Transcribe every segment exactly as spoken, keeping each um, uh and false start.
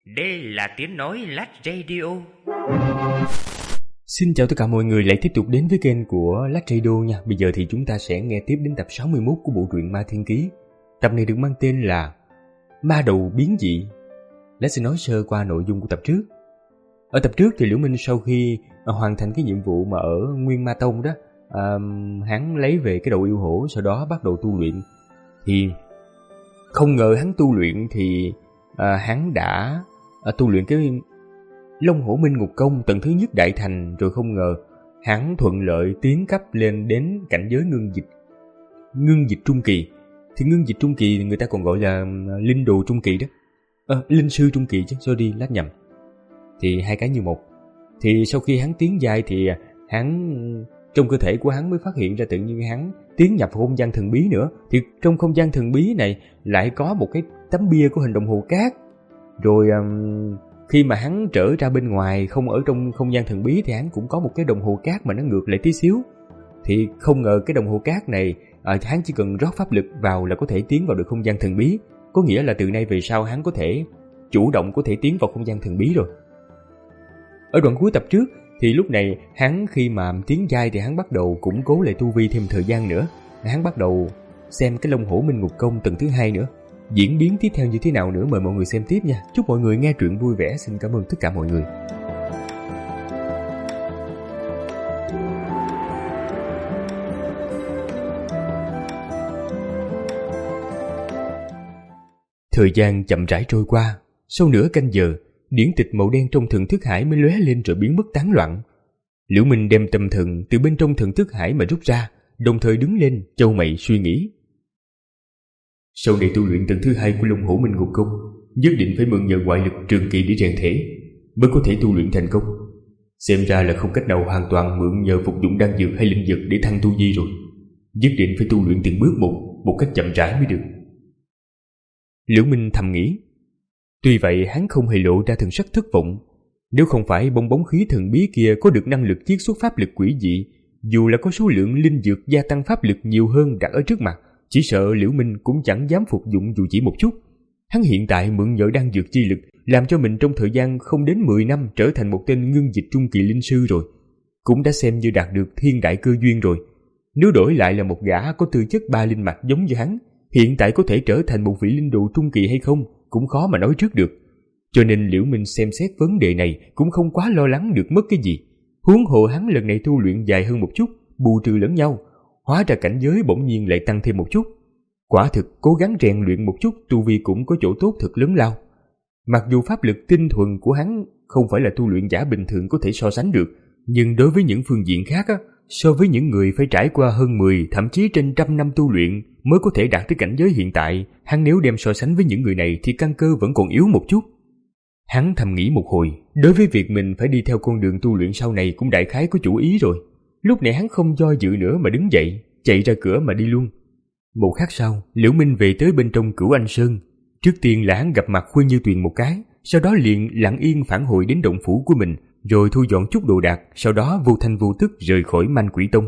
Đây là tiếng nói Lát Radio. Xin chào tất cả mọi người lại tiếp tục đến với kênh của Lát Radio nha. Bây giờ thì chúng ta sẽ nghe tiếp đến tập sáu mươi mốt của bộ truyện Ma Thiên Ký. Tập này được mang tên là Ma Đầu Biến Dị. Lát sẽ nói sơ qua nội dung của tập trước. Ở tập trước thì Liễu Minh sau khi hoàn thành cái nhiệm vụ mà ở Nguyên Ma Tông đó, uh, hắn lấy về cái đầu yêu hổ, sau đó bắt đầu tu luyện. Thì không ngờ hắn tu luyện thì uh, hắn đã uh, tu luyện cái Long Hổ Minh Ngục Công tầng thứ nhất đại thành, rồi không ngờ hắn thuận lợi tiến cấp lên đến cảnh giới ngưng dịch ngưng dịch trung kỳ. Thì ngưng dịch trung kỳ người ta còn gọi là linh đồ trung kỳ đó, à, linh sư trung kỳ chứ, sorry lát nhầm. Thì hai cái như một. Thì sau khi hắn tiến giai thì hắn trong cơ thể của hắn mới phát hiện ra tự nhiên hắn tiến nhập vào không gian thần bí nữa. Thì trong không gian thần bí này lại có một cái tấm bia của hình đồng hồ cát. Rồi um, khi mà hắn trở ra bên ngoài, không ở trong không gian thần bí, thì hắn cũng có một cái đồng hồ cát mà nó ngược lại tí xíu. Thì không ngờ cái đồng hồ cát này à, hắn chỉ cần rót pháp lực vào là có thể tiến vào được không gian thần bí. Có nghĩa là từ nay về sau hắn có thể chủ động có thể tiến vào không gian thần bí rồi. Ở đoạn cuối tập trước thì lúc này hắn khi mà tiến giai thì hắn bắt đầu củng cố lại tu vi thêm thời gian nữa. Hắn bắt đầu xem cái Long Hổ Minh Ngục Công tầng thứ hai nữa. Diễn biến tiếp theo như thế nào nữa mời mọi người xem tiếp nha. Chúc mọi người nghe truyện vui vẻ. Xin cảm ơn tất cả mọi người. Thời gian chậm rãi trôi qua. Sau nửa canh giờ, điển tịch màu đen trong thần thức hải mới lóe lên rồi biến mất tán loạn. Liễu Minh đem tâm thần từ bên trong thần thức hải mà rút ra, đồng thời đứng lên chau mày suy nghĩ. Sau này tu luyện tầng thứ hai của Long Hổ Minh Ngục Công, nhất định phải mượn nhờ ngoại lực trường kỳ để rèn thể mới có thể tu luyện thành công. Xem ra là không cách nào hoàn toàn mượn nhờ phục dụng đan dược hay linh dược để thăng tu vi rồi. Nhất định phải tu luyện từng bước một, một cách chậm rãi mới được. Liễu Minh thầm nghĩ. Tuy vậy hắn không hề lộ ra thần sắc thất vọng. Nếu không phải bong bóng khí thần bí kia có được năng lực chiết xuất pháp lực quỷ dị, dù là có số lượng linh dược gia tăng pháp lực nhiều hơn đặt ở trước mặt, chỉ sợ Liễu Minh cũng chẳng dám phục dụng dù chỉ một chút. Hắn hiện tại mượn nhờ đan dược chi lực, làm cho mình trong thời gian không đến mười năm trở thành một tên ngưng dịch trung kỳ linh sư rồi. Cũng đã xem như đạt được thiên đại cơ duyên rồi. Nếu đổi lại là một gã có tư chất ba linh mạch giống như hắn, hiện tại có thể trở thành một vị linh đồ trung kỳ hay không cũng khó mà nói trước được. Cho nên Liễu Minh xem xét vấn đề này cũng không quá lo lắng được mất cái gì. Huống hồ hắn lần này tu luyện dài hơn một chút, bù trừ lẫn nhau, hóa ra cảnh giới bỗng nhiên lại tăng thêm một chút. Quả thực cố gắng rèn luyện một chút tu vi cũng có chỗ tốt thật lớn lao. Mặc dù pháp lực tinh thuần của hắn không phải là tu luyện giả bình thường có thể so sánh được, nhưng đối với những phương diện khác á, so với những người phải trải qua hơn mười, thậm chí trên trăm năm tu luyện mới có thể đạt tới cảnh giới hiện tại, hắn nếu đem so sánh với những người này thì căn cơ vẫn còn yếu một chút. Hắn thầm nghĩ một hồi, đối với việc mình phải đi theo con đường tu luyện sau này cũng đại khái có chủ ý rồi. Lúc này hắn không do dự nữa mà đứng dậy, chạy ra cửa mà đi luôn. Một khắc sau, Liễu Minh về tới bên trong Cửu Anh Sơn. Trước tiên là hắn gặp mặt Khuê Như Tuyền một cái, sau đó liền lặng yên phản hồi đến động phủ của mình, rồi thu dọn chút đồ đạc, sau đó vô thanh vô tức rời khỏi Manh Quỷ Tông.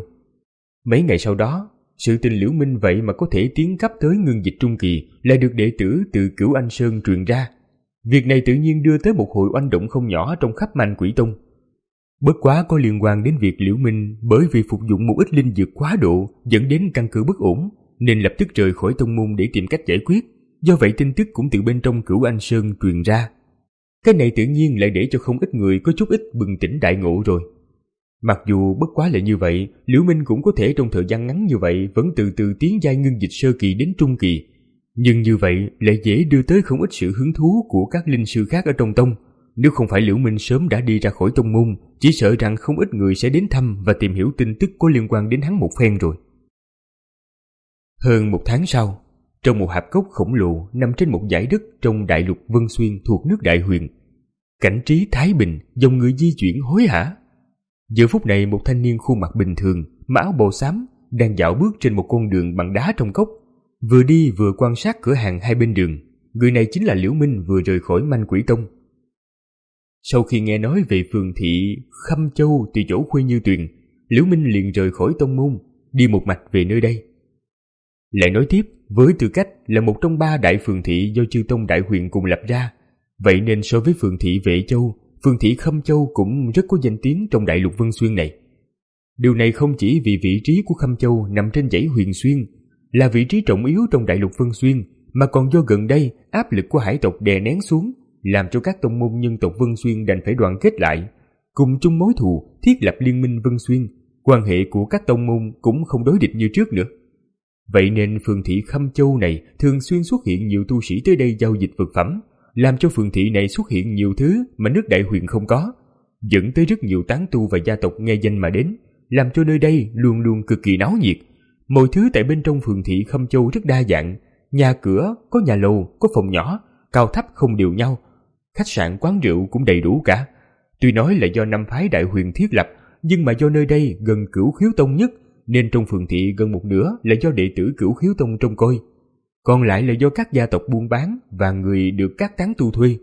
Mấy ngày sau đó, sự tình Liễu Minh vậy mà có thể tiến cấp tới ngưng dịch trung kỳ lại được đệ tử từ Cửu Anh Sơn truyền ra. Việc này tự nhiên đưa tới một hồi oanh động không nhỏ trong khắp Manh Quỷ Tông. Bất quá có liên quan đến việc Liễu Minh bởi vì phục dụng một ít linh dược quá độ dẫn đến căn cơ bất ổn, nên lập tức rời khỏi tông môn để tìm cách giải quyết. Do vậy tin tức cũng từ bên trong Cửu Anh Sơn truyền ra. Cái này tự nhiên lại để cho không ít người có chút ít bừng tỉnh đại ngộ rồi. Mặc dù bất quá là như vậy, Liễu Minh cũng có thể trong thời gian ngắn như vậy vẫn từ từ tiến giai ngưng dịch sơ kỳ đến trung kỳ. Nhưng như vậy lại dễ đưa tới không ít sự hứng thú của các linh sư khác ở trong tông. Nếu không phải Liễu Minh sớm đã đi ra khỏi tông môn, chỉ sợ rằng không ít người sẽ đến thăm và tìm hiểu tin tức có liên quan đến hắn một phen rồi. Hơn một tháng sau, trong một hạp cốc khổng lồ nằm trên một dải đất trong đại lục Vân Xuyên thuộc nước Đại Huyền, cảnh trí thái bình, dòng người di chuyển hối hả. Giờ phút này một thanh niên khuôn mặt bình thường, mặc áo bào xám, đang dạo bước trên một con đường bằng đá trong cốc, vừa đi vừa quan sát cửa hàng hai bên đường. Người này chính là Liễu Minh vừa rời khỏi Manh Quỷ Tông. Sau khi nghe nói về phường thị Khâm Châu từ chỗ Khuê Như Tuyền, Liễu Minh liền rời khỏi tông môn, đi một mạch về nơi đây. Lại nói tiếp, với tư cách là một trong ba đại phường thị do chư tông Đại Huyền cùng lập ra, Vậy nên so với phường thị Vệ Châu, phường thị Khâm Châu cũng rất có danh tiếng trong đại lục Vân Xuyên này. Điều này không chỉ vì vị trí của Khâm Châu nằm trên dãy Huyền Xuyên, là vị trí trọng yếu trong đại lục Vân Xuyên, mà còn do gần đây áp lực của hải tộc đè nén xuống, làm cho các tông môn nhân tộc Vân Xuyên đành phải đoàn kết lại, cùng chung mối thù, thiết lập liên minh Vân Xuyên. Quan hệ của các tông môn cũng không đối địch như trước nữa. Vậy nên phường thị Khâm Châu này thường xuyên xuất hiện nhiều tu sĩ tới đây giao dịch vật phẩm, làm cho phường thị này xuất hiện nhiều thứ mà nước Đại Huyền không có, dẫn tới rất nhiều tán tu và gia tộc nghe danh mà đến, làm cho nơi đây luôn luôn cực kỳ náo nhiệt. Mọi thứ tại bên trong phường thị Khâm Châu rất đa dạng, nhà cửa, có nhà lầu, có phòng nhỏ, cao thấp không đều nhau, khách sạn quán rượu cũng đầy đủ cả. Tuy nói là do năm phái Đại Huyền thiết lập, nhưng mà do nơi đây gần Cửu Khiếu Tông nhất, nên trong phường thị gần một nửa là do đệ tử Cửu Khiếu Tông trông coi, còn lại là do các gia tộc buôn bán và người được các tán tu thuê.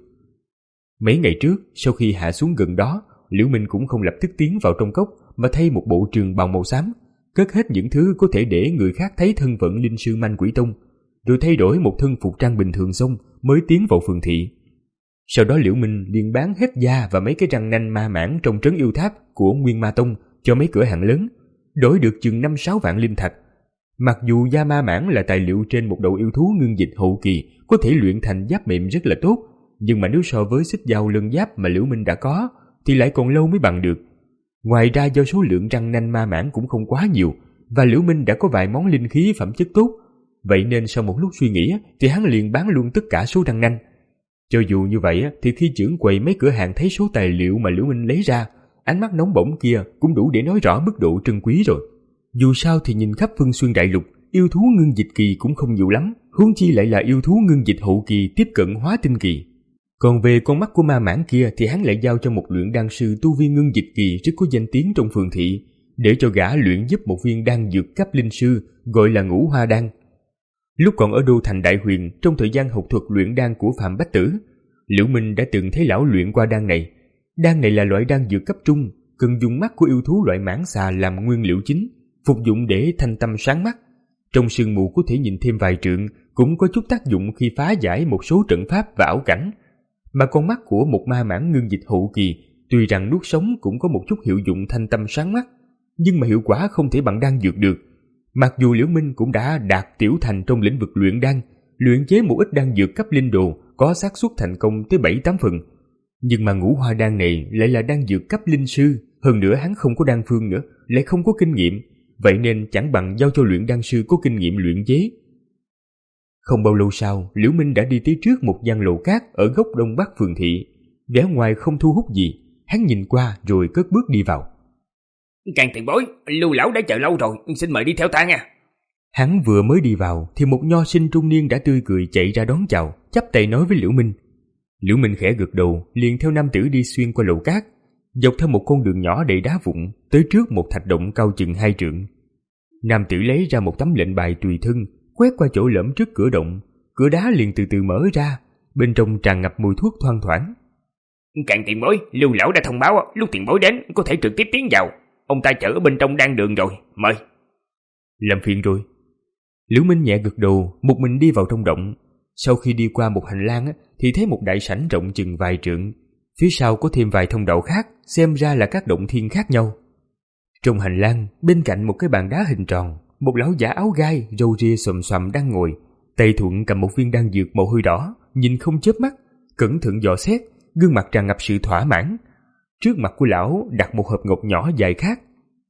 Mấy ngày trước, sau khi hạ xuống gần đó, Liễu Minh cũng không lập tức tiến vào trong cốc, mà thay một bộ trường bào màu xám, cất hết những thứ có thể để người khác thấy thân phận linh sư Manh Quỷ Tông, rồi thay đổi một thân phục trang bình thường xong mới tiến vào phường thị. Sau đó Liễu Minh liền bán hết da và mấy cái răng nanh ma mãng trong trấn yêu tháp của Nguyên Ma Tông cho mấy cửa hàng lớn, đổi được chừng năm sáu vạn linh thạch. Mặc dù da ma mãng là tài liệu trên một đầu yêu thú ngưng dịch hậu kỳ, có thể luyện thành giáp mềm rất là tốt, nhưng mà nếu so với xích dao lân giáp mà Liễu Minh đã có thì lại còn lâu mới bằng được. Ngoài ra do số lượng răng nanh ma mãng cũng không quá nhiều, và Liễu Minh đã có vài món linh khí phẩm chất tốt, vậy nên sau một lúc suy nghĩ thì hắn liền bán luôn tất cả số răng nanh. Cho dù như vậy thì khi trưởng quầy mấy cửa hàng thấy số tài liệu mà Liễu Minh lấy ra, ánh mắt nóng bỏng kia cũng đủ để nói rõ mức độ trân quý rồi. Dù sao thì nhìn khắp Vân Xuyên đại lục, yêu thú ngưng dịch kỳ cũng không nhiều lắm, huống chi lại là yêu thú ngưng dịch hậu kỳ tiếp cận hóa tinh kỳ. Còn về con mắt của ma mãng kia thì hắn lại giao cho một luyện đan sư tu vi ngưng dịch kỳ rất có danh tiếng trong phường thị, để cho gã luyện giúp một viên đan dược cấp linh sư gọi là Ngũ Hoa đan. Lúc còn ở đô thành Đại Huyền, trong thời gian học thuật luyện đan của Phạm Bách Tử, Liễu Minh đã từng thấy lão luyện qua đan này. Đan này là loại đan dược cấp trung, cần dùng mắt của yêu thú loại mãng xà làm nguyên liệu chính, phục dụng để thanh tâm sáng mắt. Trong sương mù có thể nhìn thêm vài trượng, cũng có chút tác dụng khi phá giải một số trận pháp và ảo cảnh. Mà con mắt của một ma mãng ngưng dịch hậu kỳ, tuy rằng nuốt sống cũng có một chút hiệu dụng thanh tâm sáng mắt, nhưng mà hiệu quả không thể bằng đan dược được. Mặc dù Liễu Minh cũng đã đạt tiểu thành trong lĩnh vực luyện đan, luyện chế một ít đan dược cấp linh đồ có xác suất thành công tới bảy tám phần, nhưng mà Ngũ Hoa đan này lại là đan dược cấp linh sư, hơn nữa hắn không có đan phương nữa, lại không có kinh nghiệm, vậy nên chẳng bằng giao cho luyện đan sư có kinh nghiệm luyện chế. Không bao lâu sau, Liễu Minh đã đi tới trước một gian lầu cát ở góc đông bắc phường thị. Vẻ ngoài không thu hút gì, hắn nhìn qua rồi cất bước đi vào. Càng tiền bối, Lưu lão đã chờ lâu rồi, xin mời đi theo ta nha. Hắn vừa mới đi vào thì một nho sinh trung niên đã tươi cười chạy ra đón chào, chắp tay nói với Liễu Minh. Liễu Minh khẽ gật đầu, liền theo nam tử đi xuyên qua lầu cát, dọc theo một con đường nhỏ đầy đá vụn, tới trước một thạch động cao chừng hai trượng. Nam tử lấy ra một tấm lệnh bài tùy thân, quét qua chỗ lõm trước cửa động, cửa đá liền từ từ mở ra, bên trong tràn ngập mùi thuốc thoang thoảng. Càng tiền bối, Lưu lão đã thông báo lúc tiền bối đến có thể trực tiếp tiến vào, ông ta chở ở bên trong đang đường rồi, mời. Làm phiền rồi. Liễu Minh nhẹ gật đầu, một mình đi vào trong động. Sau khi đi qua một hành lang thì thấy một đại sảnh rộng chừng vài trượng, phía sau có thêm vài thông đạo khác, xem ra là các động thiên khác nhau. Trong hành lang, bên cạnh một cái bàn đá hình tròn, một lão giả áo gai, râu ria xồm xoàm đang ngồi, tay thuận cầm một viên đan dược màu hơi đỏ, nhìn không chớp mắt, cẩn thận dò xét, gương mặt tràn ngập sự thỏa mãn. Trước mặt của lão đặt một hộp ngọc nhỏ dài khác.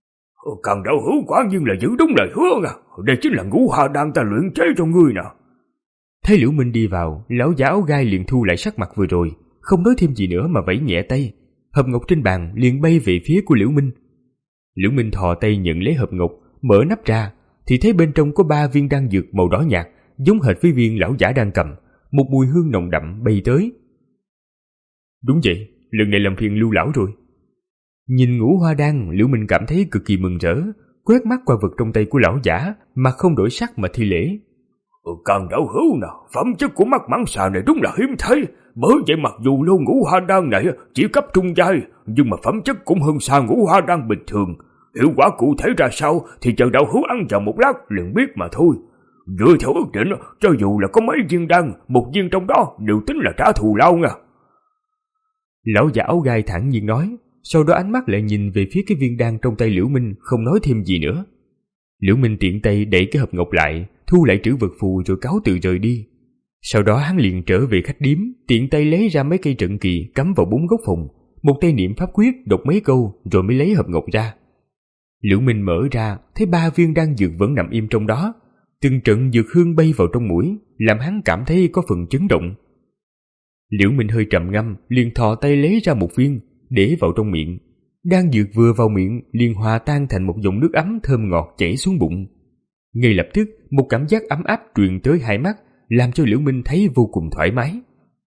Cần đạo hữu quả nhiên là giữ đúng lời hứa à, đây chính là Ngũ Hoa đan ta luyện chế cho ngươi nè. Thấy Liễu Minh đi vào, lão giả áo gai liền thu lại sắc mặt vừa rồi, không nói thêm gì nữa mà vẫy nhẹ tay. Hộp ngọc trên bàn liền bay về phía của Liễu Minh. Liễu Minh thò tay nhận lấy hộp ngọc, mở nắp ra thì thấy bên trong có ba viên đan dược màu đỏ nhạt, giống hệt với viên lão giả đang cầm, một mùi hương nồng đậm bay tới. Đúng vậy, lần này làm phiền Lưu lão rồi. Nhìn Ngũ Hoa đan, Liễu Minh cảm thấy cực kỳ mừng rỡ, quét mắt qua vật trong tay của lão giả, mặt không đổi sắc mà thi lễ. Cần đạo hữu nào, phẩm chất của mắt mãng xà này đúng là hiếm thấy, bởi vậy mặc dù lô Ngũ Hoa đan này chỉ cấp trung giai, nhưng mà phẩm chất cũng hơn xa Ngũ Hoa đan bình thường. Hiệu quả cụ thể ra sao thì chờ đạo hữu ăn vào một lát liền biết mà thôi. Dựa theo ước định, cho dù là có mấy viên đan, một viên trong đó đều tính là trả thù lao nha. Lão già áo gai thản nhiên nói, sau đó ánh mắt lại nhìn về phía cái viên đan trong tay Liễu Minh, không nói thêm gì nữa. Liễu Minh tiện tay đẩy cái hộp ngọc lại, thu lại trữ vật phù rồi cáo từ rời đi. Sau đó hắn liền trở về khách điếm, tiện tay lấy ra mấy cây trận kỳ cắm vào bốn góc phòng, một tay niệm pháp quyết đọc mấy câu rồi mới lấy hộp ngọc ra. Liễu Minh mở ra, thấy ba viên đan dược vẫn nằm im trong đó, từng trận dược hương bay vào trong mũi, làm hắn cảm thấy có phần chấn động. Liễu Minh hơi trầm ngâm, liền thò tay lấy ra một viên, để vào trong miệng. Đan dược vừa vào miệng liền hòa tan thành một dòng nước ấm thơm ngọt chảy xuống bụng. Ngay lập tức, một cảm giác ấm áp truyền tới hai mắt, làm cho Liễu Minh thấy vô cùng thoải mái.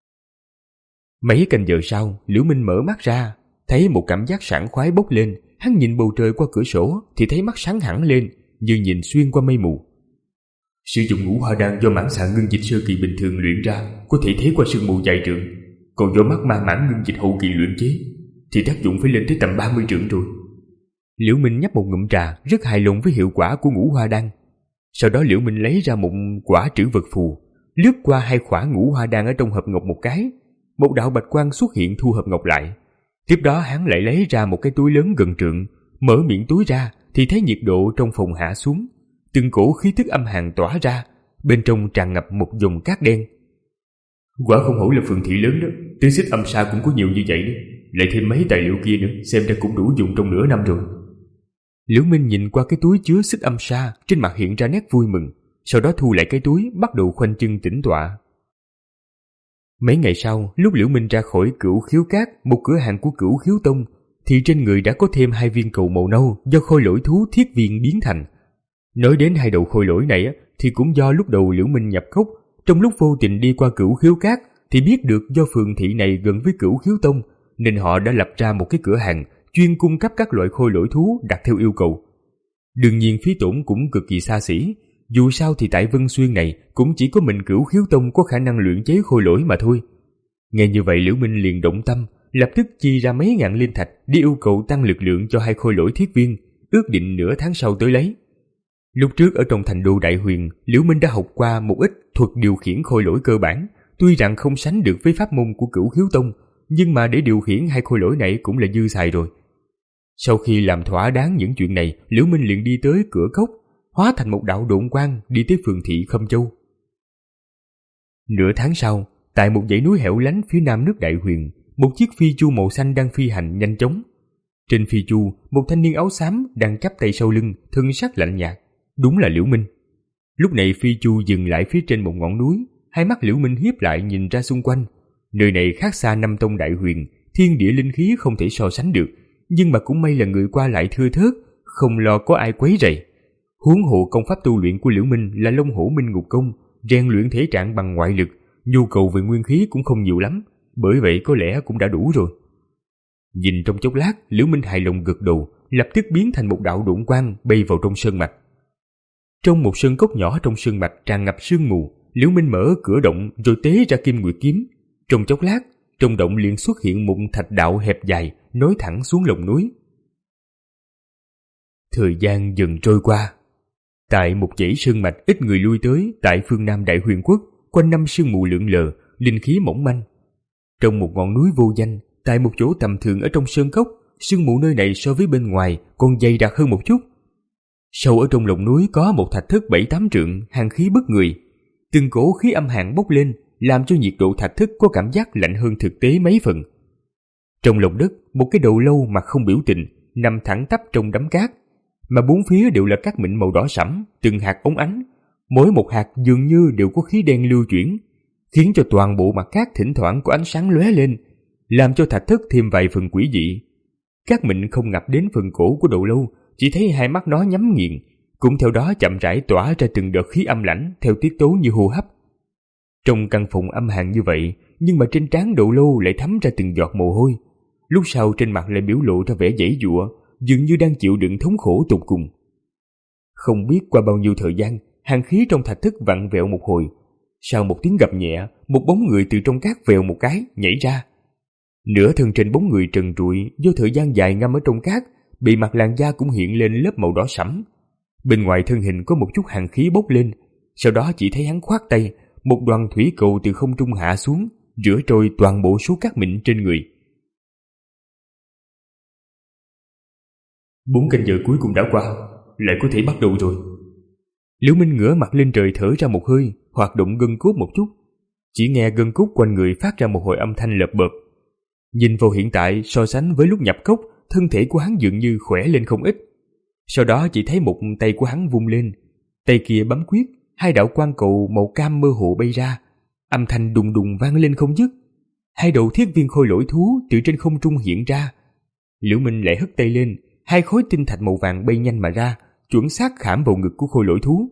Mấy canh giờ sau, Liễu Minh mở mắt ra, thấy một cảm giác sảng khoái bốc lên. Hắn nhìn bầu trời qua cửa sổ thì thấy mắt sáng hẳn lên, như nhìn xuyên qua mây mù. Sử dụng ngũ hoa đan do mãn xạ ngưng dịch sơ kỳ bình thường luyện ra, có thể thế qua sương mù dài trượng, còn do mắt ma mãn ngưng dịch hậu kỳ luyện chế thì tác dụng phải lên tới tầm ba mươi trượng rồi. Liễu Minh nhấp một ngụm trà, rất hài lòng với hiệu quả của ngũ hoa đan. Sau đó Liễu Minh lấy ra một quả trữ vật phù, lướt qua hai quả ngũ hoa đan ở trong hộp ngọc một cái, một đạo bạch quang xuất hiện thu hộp ngọc lại. Tiếp đó hắn lại lấy ra một cái túi lớn gần trượng, mở miệng túi ra thì thấy nhiệt độ trong phòng hạ xuống, từng cổ khí tức âm hàn tỏa ra, bên trong tràn ngập một dòng cát đen. Quả không hổ là phường thị lớn đó, tứ xích âm sa cũng có nhiều như vậy đó, lại thêm mấy tài liệu kia nữa, xem ra cũng đủ dùng trong nửa năm rồi. Liễu Minh nhìn qua cái túi chứa xích âm sa, trên mặt hiện ra nét vui mừng, sau đó thu lại cái túi, bắt đầu khoanh chân tĩnh tọa. Mấy ngày sau, lúc Liễu Minh ra khỏi Cửu Khiếu Cát, một cửa hàng của Cửu Khiếu Tông, thì trên người đã có thêm hai viên cầu màu nâu do khôi lỗi thú thiết viên biến thành. Nói đến hai đầu khôi lỗi này thì cũng do lúc đầu Liễu Minh nhập cốc, trong lúc vô tình đi qua Cửu Khiếu Cát thì biết được do phường thị này gần với Cửu Khiếu Tông, nên họ đã lập ra một cái cửa hàng chuyên cung cấp các loại khôi lỗi thú đặt theo yêu cầu. Đương nhiên phí tổn cũng cực kỳ xa xỉ, dù sao thì tại Vân Xuyên này cũng chỉ có mình Cửu Khiếu Tông có khả năng luyện chế khôi lỗi mà thôi. Nghe như vậy Liễu Minh liền động tâm, lập tức chi ra mấy ngàn linh thạch đi yêu cầu tăng lực lượng cho hai khôi lỗi thiết viên, ước định nửa tháng sau tới lấy. Lúc trước ở trong thành đô Đại Huyền, Liễu Minh đã học qua một ít thuật điều khiển khôi lỗi cơ bản, tuy rằng không sánh được với pháp môn của Cửu Khiếu Tông, nhưng mà để điều khiển hai khôi lỗi này cũng là dư xài rồi. Sau khi làm thỏa đáng những chuyện này, Liễu Minh liền đi tới cửa cốc, hóa thành một đạo độn quang đi tới phường thị Khâm Châu. Nửa tháng sau, tại một dãy núi hẻo lánh phía nam nước Đại Huyền, một chiếc phi chu màu xanh đang phi hành nhanh chóng. Trên phi chu, một thanh niên áo xám đang chắp tay sau lưng, thân sắc lạnh nhạt, đúng là Liễu Minh. Lúc này phi chu dừng lại phía trên một ngọn núi, hai mắt Liễu Minh hiếp lại nhìn ra xung quanh. Nơi này khác xa Năm Tông Đại Huyền, thiên địa linh khí không thể so sánh được, nhưng mà cũng may là người qua lại thưa thớt, không lo có ai quấy rầy. Huống hộ công pháp tu luyện của Liễu Minh là Long Hổ Minh Ngục Công, rèn luyện thể trạng bằng ngoại lực, nhu cầu về nguyên khí cũng không nhiều lắm, bởi vậy có lẽ cũng đã đủ rồi. Nhìn trong chốc lát, Liễu Minh hài lòng gật đầu, lập tức biến thành một đạo độn quang bay vào trong sơn mạch. Trong một sơn cốc nhỏ trong sơn mạch tràn ngập sương mù, Liễu Minh mở cửa động rồi tế ra Kim Nguyệt kiếm. Trong chốc lát, trong động liền xuất hiện một thạch đạo hẹp dài nối thẳng xuống lòng núi. Thời gian dần trôi qua. Tại một dãy sơn mạch ít người lui tới tại phương Nam Đại Huyền Quốc, quanh năm sương mù lượn lờ, linh khí mỏng manh. Trong một ngọn núi vô danh, tại một chỗ tầm thường ở trong sơn cốc, sương mù nơi này so với bên ngoài còn dày đặc hơn một chút. Sâu ở trong lòng núi có một thạch thất bảy tám trượng, hàn khí bức người. Từng cổ khí âm hàn bốc lên, làm cho nhiệt độ thạch thất có cảm giác lạnh hơn thực tế mấy phần. Trong lòng đất, một cái đầu lâu mặt không biểu tình, nằm thẳng tắp trong đám cát, mà bốn phía đều là cát mịn màu đỏ sẫm, từng hạt óng ánh, mỗi một hạt dường như đều có khí đen lưu chuyển, khiến cho toàn bộ mặt cát thỉnh thoảng có ánh sáng lóe lên, làm cho thạch thất thêm vài phần quỷ dị. Cát mịn không ngập đến phần cổ của đầu lâu, chỉ thấy hai mắt nó nhắm nghiền, cũng theo đó chậm rãi tỏa ra từng đợt khí âm lãnh theo tiết tấu như hô hấp. Trong căn phòng âm hàn như vậy, nhưng mà trên trán đầu lâu lại thấm ra từng giọt mồ hôi. Lúc sau trên mặt lại biểu lộ ra vẻ giãy giụa, dường như đang chịu đựng thống khổ tột cùng. Không biết qua bao nhiêu thời gian, hàn khí trong thạch thất vặn vẹo một hồi. Sau một tiếng gầm nhẹ, một bóng người từ trong cát vèo một cái nhảy ra. Nửa thân trên bóng người trần trụi do thời gian dài ngâm ở trong cát, bề mặt làn da cũng hiện lên lớp màu đỏ sẫm. Bên ngoài thân hình có một chút hàn khí bốc lên, sau đó chỉ thấy hắn khoát tay, một đoàn thủy cầu từ không trung hạ xuống, rửa trôi toàn bộ số cát mịn trên người. Bốn canh giờ cuối cùng đã qua, lại có thể bắt đầu rồi. Liễu Minh ngửa mặt lên trời thở ra một hơi, hoạt động gân cốt một chút. Chỉ nghe gân cốt quanh người phát ra một hồi âm thanh lợp bợp. Nhìn vào hiện tại so sánh với lúc nhập cốc, thân thể của hắn dường như khỏe lên không ít. Sau đó chỉ thấy một tay của hắn vung lên, tay kia bấm quyết, hai đạo quang cầu màu cam mơ hồ bay ra, âm thanh đùng đùng vang lên không dứt. Hai đầu thiết viên khôi lỗi thú từ trên không trung hiện ra. Liễu Minh lại hất tay lên, hai khối tinh thạch màu vàng bay nhanh mà ra, chuẩn xác khảm vào ngực của khôi lỗi thú.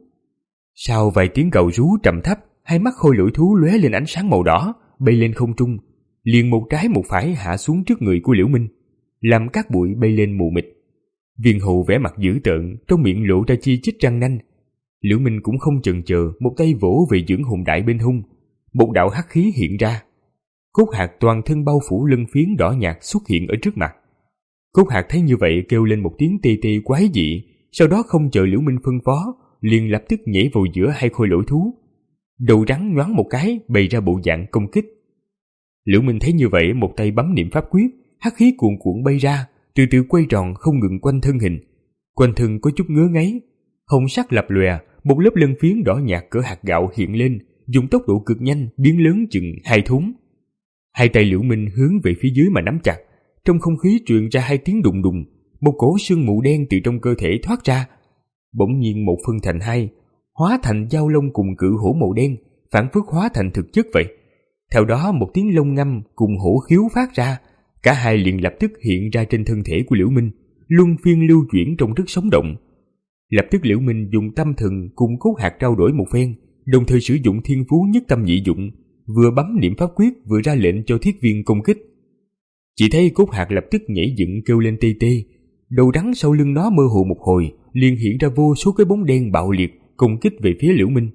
Sau vài tiếng gào rú trầm thấp, hai mắt khôi lỗi thú lóe lên ánh sáng màu đỏ, bay lên không trung, liền một trái một phải hạ xuống trước người của Liễu Minh, làm cát bụi bay lên mù mịt. Viên hầu vẻ mặt dữ tợn, trong miệng lộ ra chi chít răng nanh. Liễu Minh cũng không chần chờ, một tay vỗ về dưỡng hồn đại bên hông, một đạo hắc khí hiện ra. Cốt hạt toàn thân bao phủ lân phiến đỏ nhạt xuất hiện ở trước mặt. Cốt hạt thấy như vậy kêu lên một tiếng tê tê quái dị, sau đó không chờ Liễu Minh phân phó, liền lập tức nhảy vào giữa hai khôi lỗi thú. Đầu rắn nhoáng một cái, bày ra bộ dạng công kích. Liễu Minh thấy như vậy, một tay bấm niệm pháp quyết, hắc khí cuồn cuộn bay ra, từ từ quay tròn không ngừng quanh thân hình. Quanh thân có chút ngứa ngáy, hồng sắc lập lòe, một lớp lân phiến đỏ nhạt cỡ hạt gạo hiện lên, dùng tốc độ cực nhanh biến lớn chừng hai thốn. Hai tay Liễu Minh hướng về phía dưới mà nắm chặt, trong không khí truyền ra hai tiếng đùng đùng, một cỗ sương mù đen từ trong cơ thể thoát ra. Bỗng nhiên một phân thành hai, hóa thành dao lông cùng cự hổ màu đen, phản phất hóa thành thực chất vậy. Theo đó một tiếng lông ngâm cùng hổ khiếu phát ra, cả hai liền lập tức hiện ra trên thân thể của Liễu Minh, luân phiên lưu chuyển trong rất sống động. Lập tức Liễu Minh dùng tâm thần cùng cốt hạt trao đổi một phen, đồng thời sử dụng thiên phú nhất tâm nhị dụng, vừa bấm niệm pháp quyết vừa ra lệnh cho thiết viên công kích. Chỉ thấy cốt hạt lập tức nhảy dựng kêu lên tê tê, đầu rắn sau lưng nó mơ hồ một hồi, liền hiện ra vô số cái bóng đen bạo liệt công kích về phía Liễu Minh.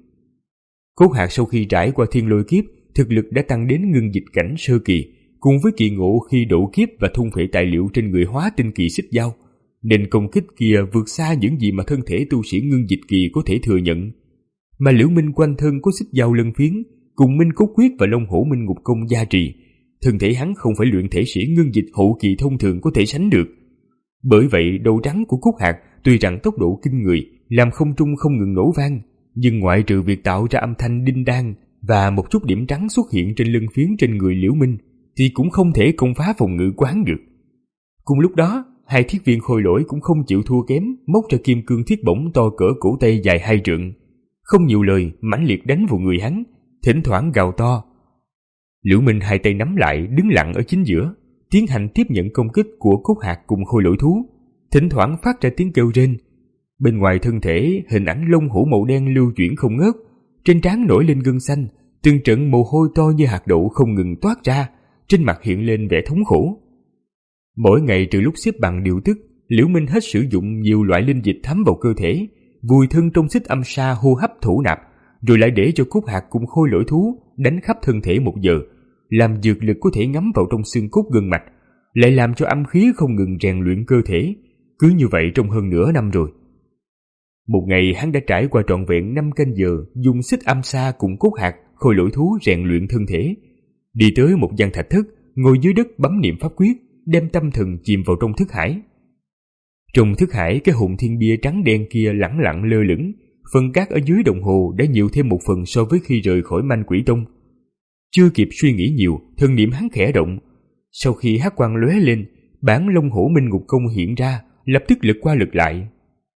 Cốt hạt sau khi trải qua thiên lôi kiếp, thực lực đã tăng đến ngưng dịch cảnh sơ kỳ, cùng với kỳ ngộ khi độ kiếp và thôn phệ tài liệu trên người hóa tinh kỳ xích dao, nên công kích kia vượt xa những gì mà thân thể tu sĩ ngưng dịch kỳ có thể thừa nhận. Mà Liễu Minh quanh thân có xích dao lân phiến, cùng Minh Cốt Quyết và Long Hổ Minh Ngục Công gia trì, thân thể hắn không phải luyện thể sĩ ngưng dịch hậu kỳ thông thường có thể sánh được. Bởi vậy đầu rắn của cốt hạt tuy rằng tốc độ kinh người, làm không trung không ngừng nổ vang, nhưng ngoại trừ việc tạo ra âm thanh đinh đan và một chút điểm trắng xuất hiện trên lưng phiến trên người Liễu Minh, thì cũng không thể công phá phòng ngự quán được. Cùng lúc đó, hai thiết viên khôi lỗi cũng không chịu thua kém, móc ra kim cương thiết bổng to cỡ cổ tay dài hai trượng, không nhiều lời mãnh liệt đánh vào người hắn, thỉnh thoảng gào to. Liễu Minh hai tay nắm lại, đứng lặng ở chính giữa, tiến hành tiếp nhận công kích của cốt hạt cùng khôi lỗi thú, thỉnh thoảng phát ra tiếng kêu rên. Bên ngoài thân thể, hình ảnh lông hổ màu đen lưu chuyển không ngớt, trên trán nổi lên gân xanh, từng trận mồ hôi to như hạt đậu không ngừng toát ra, trên mặt hiện lên vẻ thống khổ. Mỗi ngày trừ lúc xếp bằng điều tức, Liễu Minh hết sử dụng nhiều loại linh dịch thấm vào cơ thể, vùi thân trong xích âm sa hô hấp thổ nạp, rồi lại để cho cốt hạt cùng khôi lỗi thú đánh khắp thân thể một giờ, làm dược lực có thể ngấm vào trong xương cốt gân mạch, lại làm cho âm khí không ngừng rèn luyện cơ thể. Cứ như vậy trong hơn nửa năm rồi. Một ngày hắn đã trải qua trọn vẹn năm canh giờ dùng xích âm sa cùng cốt hạt, khôi lỗi thú rèn luyện thân thể. Đi tới một gian thạch thất, ngồi dưới đất bấm niệm pháp quyết, đem tâm thần chìm vào trong thức hải. Trong thức hải, cái hồn thiên bia trắng đen kia lẳng lặng lơ lửng, phần cát ở dưới đồng hồ đã nhiều thêm một phần so với khi rời khỏi Manh Quỷ Tông. Chưa kịp suy nghĩ nhiều, thần niệm hắn khẽ động. Sau khi hắc quang lóe lên, bản Long Hổ Minh Ngục Công hiện ra, lập tức lật qua lật lại.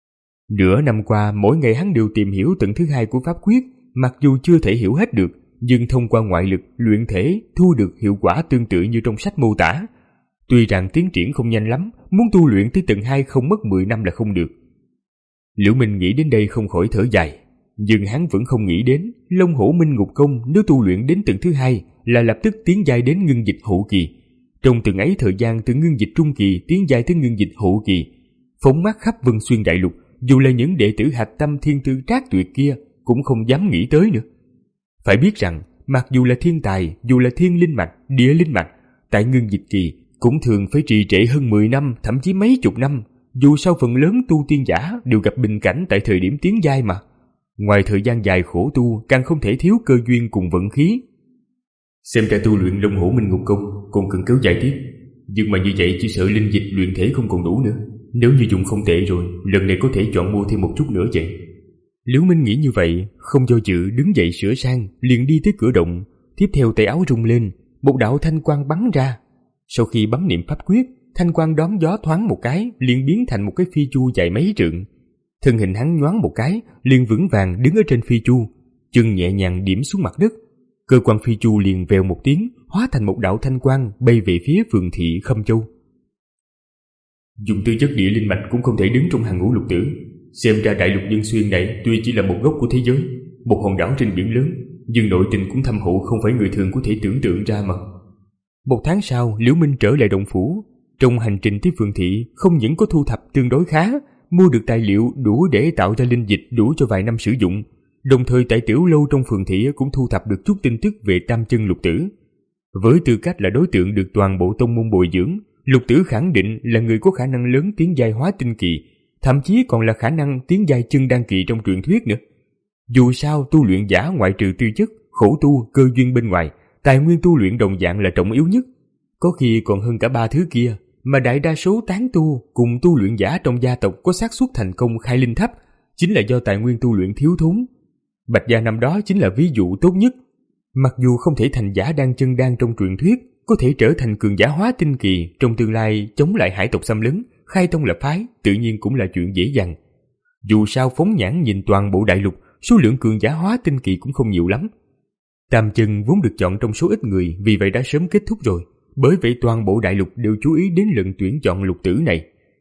Nửa năm qua, mỗi ngày hắn đều tìm hiểu tầng thứ hai của pháp quyết, mặc dù chưa thể hiểu hết được, nhưng thông qua ngoại lực luyện thể thu được hiệu quả tương tự như trong sách mô tả. Tuy rằng tiến triển không nhanh lắm, muốn tu luyện tới tầng hai không mất mười năm là không được. Liễu Minh nghĩ đến đây không khỏi thở dài, nhưng hắn vẫn không nghĩ đến Long Hổ Minh Ngục Công nếu tu luyện đến tầng thứ hai là lập tức tiến giai đến ngưng dịch hậu kỳ. Trong từng ấy thời gian từ ngưng dịch trung kỳ tiến giai tới ngưng dịch hậu kỳ, phóng mắt khắp Vân Xuyên đại lục, dù là những đệ tử hạch tâm thiên tư trác tuyệt kia cũng không dám nghĩ tới nữa. Phải biết rằng, mặc dù là thiên tài, dù là thiên linh mạch, địa linh mạch, tại ngưng dịch kỳ cũng thường phải trì trệ hơn mười năm, thậm chí mấy chục năm, dù sao phần lớn tu tiên giả đều gặp bình cảnh tại thời điểm tiến giai mà. Ngoài thời gian dài khổ tu, càng không thể thiếu cơ duyên cùng vận khí. Xem ra tu luyện Long Hổ Minh Ngục Công còn cần kéo dài tiếp, nhưng mà như vậy chỉ sợ linh dịch luyện thể không còn đủ nữa, Nếu như dùng không tệ rồi, lần này có thể chọn mua thêm một chút nữa vậy. Liễu Minh nghĩ như vậy, không do dự đứng dậy sửa sang, liền đi tới cửa động. Tiếp theo tay áo rung lên, một đạo thanh quang bắn ra. Sau khi bấm niệm pháp quyết, thanh quang đón gió thoáng một cái, liền biến thành một cái phi chu dài mấy trượng. Thân hình hắn nhoáng một cái, liền vững vàng đứng ở trên phi chu, chân nhẹ nhàng điểm xuống mặt đất. Cơ quan phi chu liền vèo một tiếng, hóa thành một đạo thanh quang bay về phía phường thị Khâm Châu. Dùng tư chất địa linh mạch cũng không thể đứng trong hàng ngũ lục tử. Xem ra đại lục Nhân Xuyên này tuy chỉ là một góc của thế giới, một hòn đảo trên biển lớn, nhưng nội tình cũng thâm hậu không phải người thường có thể tưởng tượng ra mà. Một tháng sau, Liễu Minh trở lại động phủ. Trong hành trình tới phường thị, không những có thu thập tương đối khá, mua được tài liệu đủ để tạo ra linh dịch đủ cho vài năm sử dụng, đồng thời tại tiểu lâu trong phường thị cũng thu thập được chút tin tức về tam chân lục tử. Với tư cách là đối tượng được toàn bộ tông môn bồi dưỡng, lục tử khẳng định là người có khả năng lớn tiến giai hóa tinh kỳ, thậm chí còn là khả năng tiến giai chân đan kỳ trong truyền thuyết nữa. Dù sao, tu luyện giả ngoại trừ tư chất, khổ tu, cơ duyên bên ngoài, tài nguyên tu luyện đồng dạng là trọng yếu nhất, có khi còn hơn cả ba thứ kia. Mà đại đa số tán tu cùng tu luyện giả trong gia tộc có xác suất thành công khai linh thấp, chính là do tài nguyên tu luyện thiếu thốn. Bạch gia năm đó chính là ví dụ tốt nhất. Mặc dù không thể thành giả đan chân đan trong truyền thuyết, có thể trở thành cường giả hóa tinh kỳ trong tương lai chống lại hải tộc xâm lấn, khai tông lập phái, tự nhiên cũng là chuyện dễ dàng. Dù sao phóng nhãn nhìn toàn bộ đại lục, số lượng cường giả hóa tinh kỳ cũng không nhiều lắm. Tam chân vốn được chọn trong số ít người, vì vậy đã sớm kết thúc rồi. Bởi vậy toàn bộ đại lục đều chú ý đến lần tuyển chọn lục tử này.